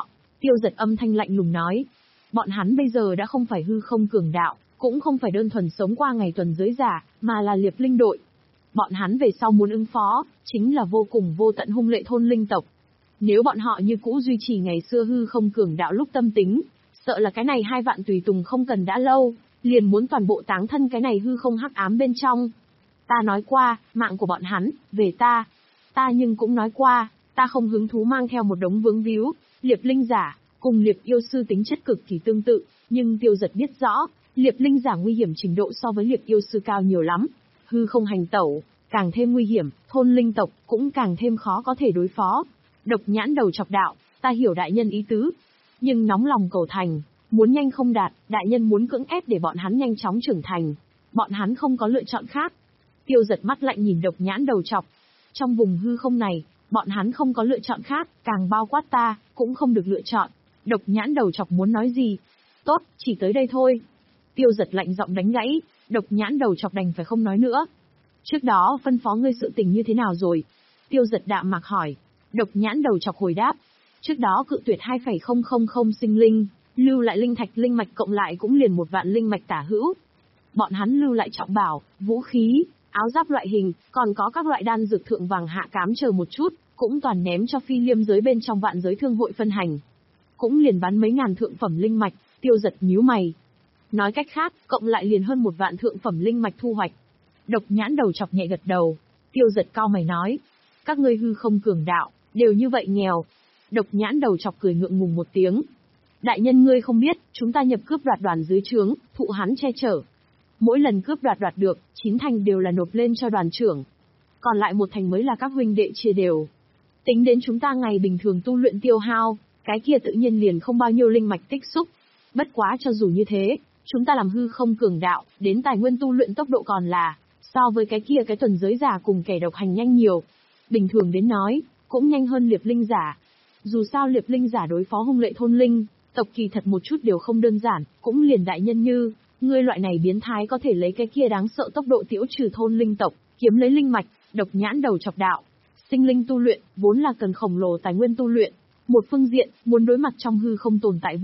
Tiêu Giật âm thanh lạnh lùng nói. Bọn hắn bây giờ đã không phải hư không cường đạo, cũng không phải đơn thuần sống qua ngày tuần giới giả, mà là liệp linh đội. Bọn hắn về sau muốn ứng phó, chính là vô cùng vô tận hung lệ thôn linh tộc. Nếu bọn họ như cũ duy trì ngày xưa hư không cường đạo lúc tâm tính, sợ là cái này hai vạn tùy tùng không cần đã lâu, liền muốn toàn bộ táng thân cái này hư không hắc ám bên trong. Ta nói qua, mạng của bọn hắn, về ta. Ta nhưng cũng nói qua, ta không hứng thú mang theo một đống vướng víu, liệp linh giả, cùng liệp yêu sư tính chất cực kỳ tương tự, nhưng Tiêu Giật biết rõ, liệp linh giả nguy hiểm trình độ so với liệp yêu sư cao nhiều lắm. Hư không hành tẩu, càng thêm nguy hiểm, thôn linh tộc cũng càng thêm khó có thể đối phó. Độc nhãn đầu chọc đạo, ta hiểu đại nhân ý tứ, nhưng nóng lòng cầu thành, muốn nhanh không đạt, đại nhân muốn cưỡng ép để bọn hắn nhanh chóng trưởng thành. Bọn hắn không có lựa chọn khác. Tiêu Giật mắt lạnh nhìn độc nhãn đầu chọc. Trong vùng hư không này, bọn hắn không có lựa chọn khác, càng bao quát ta, cũng không được lựa chọn. Độc nhãn đầu chọc muốn nói gì? Tốt, chỉ tới đây thôi. Tiêu Giật lạnh giọng đánh gãy, độc nhãn đầu chọc đành phải không nói nữa. Trước đó phân phó ngươi sự tình như thế nào rồi? Tiêu Giật đạm mạc hỏi. Độc nhãn đầu chọc hồi đáp. Trước đó cự tuyệt hai phẩy không không không sinh linh, lưu lại linh thạch linh mạch cộng lại cũng liền một vạn linh mạch tả hữu. Bọn hắn lưu lại trọng bảo, vũ khí, áo giáp loại hình, còn có các loại đan dược thượng vàng hạ cám chờ một chút, cũng toàn ném cho phi liêm giới bên trong vạn giới thương hội phân hành. Cũng liền bán mấy ngàn thượng phẩm linh mạch. Tiêu Giật nhíu mày. Nói cách khác, cộng lại liền hơn một vạn thượng phẩm linh mạch thu hoạch. Độc nhãn đầu chọc nhẹ gật đầu. Tiêu Giật cau mày nói. Các ngươi hư không cường đạo, đều như vậy nghèo. Độc nhãn đầu chọc cười ngượng ngùng một tiếng. Đại nhân ngươi không biết, chúng ta nhập cướp đoạt đoàn dưới trướng, thụ hắn che chở. Mỗi lần cướp đoạt đoạt được, chín thành đều là nộp lên cho đoàn trưởng. Còn lại một thành mới là các huynh đệ chia đều. Tính đến chúng ta ngày bình thường tu luyện tiêu hao, cái kia tự nhiên liền không bao nhiêu linh mạch tích xúc. Bất quá cho dù như thế, chúng ta làm hư không cường đạo, đến tài nguyên tu luyện tốc độ còn là, so với cái kia cái tuần giới giả cùng kẻ độc hành nhanh nhiều. Bình thường đến nói, cũng nhanh hơn liệp linh giả. Dù sao liệp linh giả đối phó hung lệ thôn linh, tộc kỳ thật một chút đều không đơn giản, cũng liền đại nhân như, ngươi loại này biến thái có thể lấy cái kia đáng sợ tốc độ tiễu trừ thôn linh tộc, kiếm lấy linh mạch, độc nhãn đầu chọc đạo. Sinh linh tu luyện, vốn là cần khổng lồ tài nguyên tu luyện. Một phương diện, muốn đối mặt trong hư không tồn tại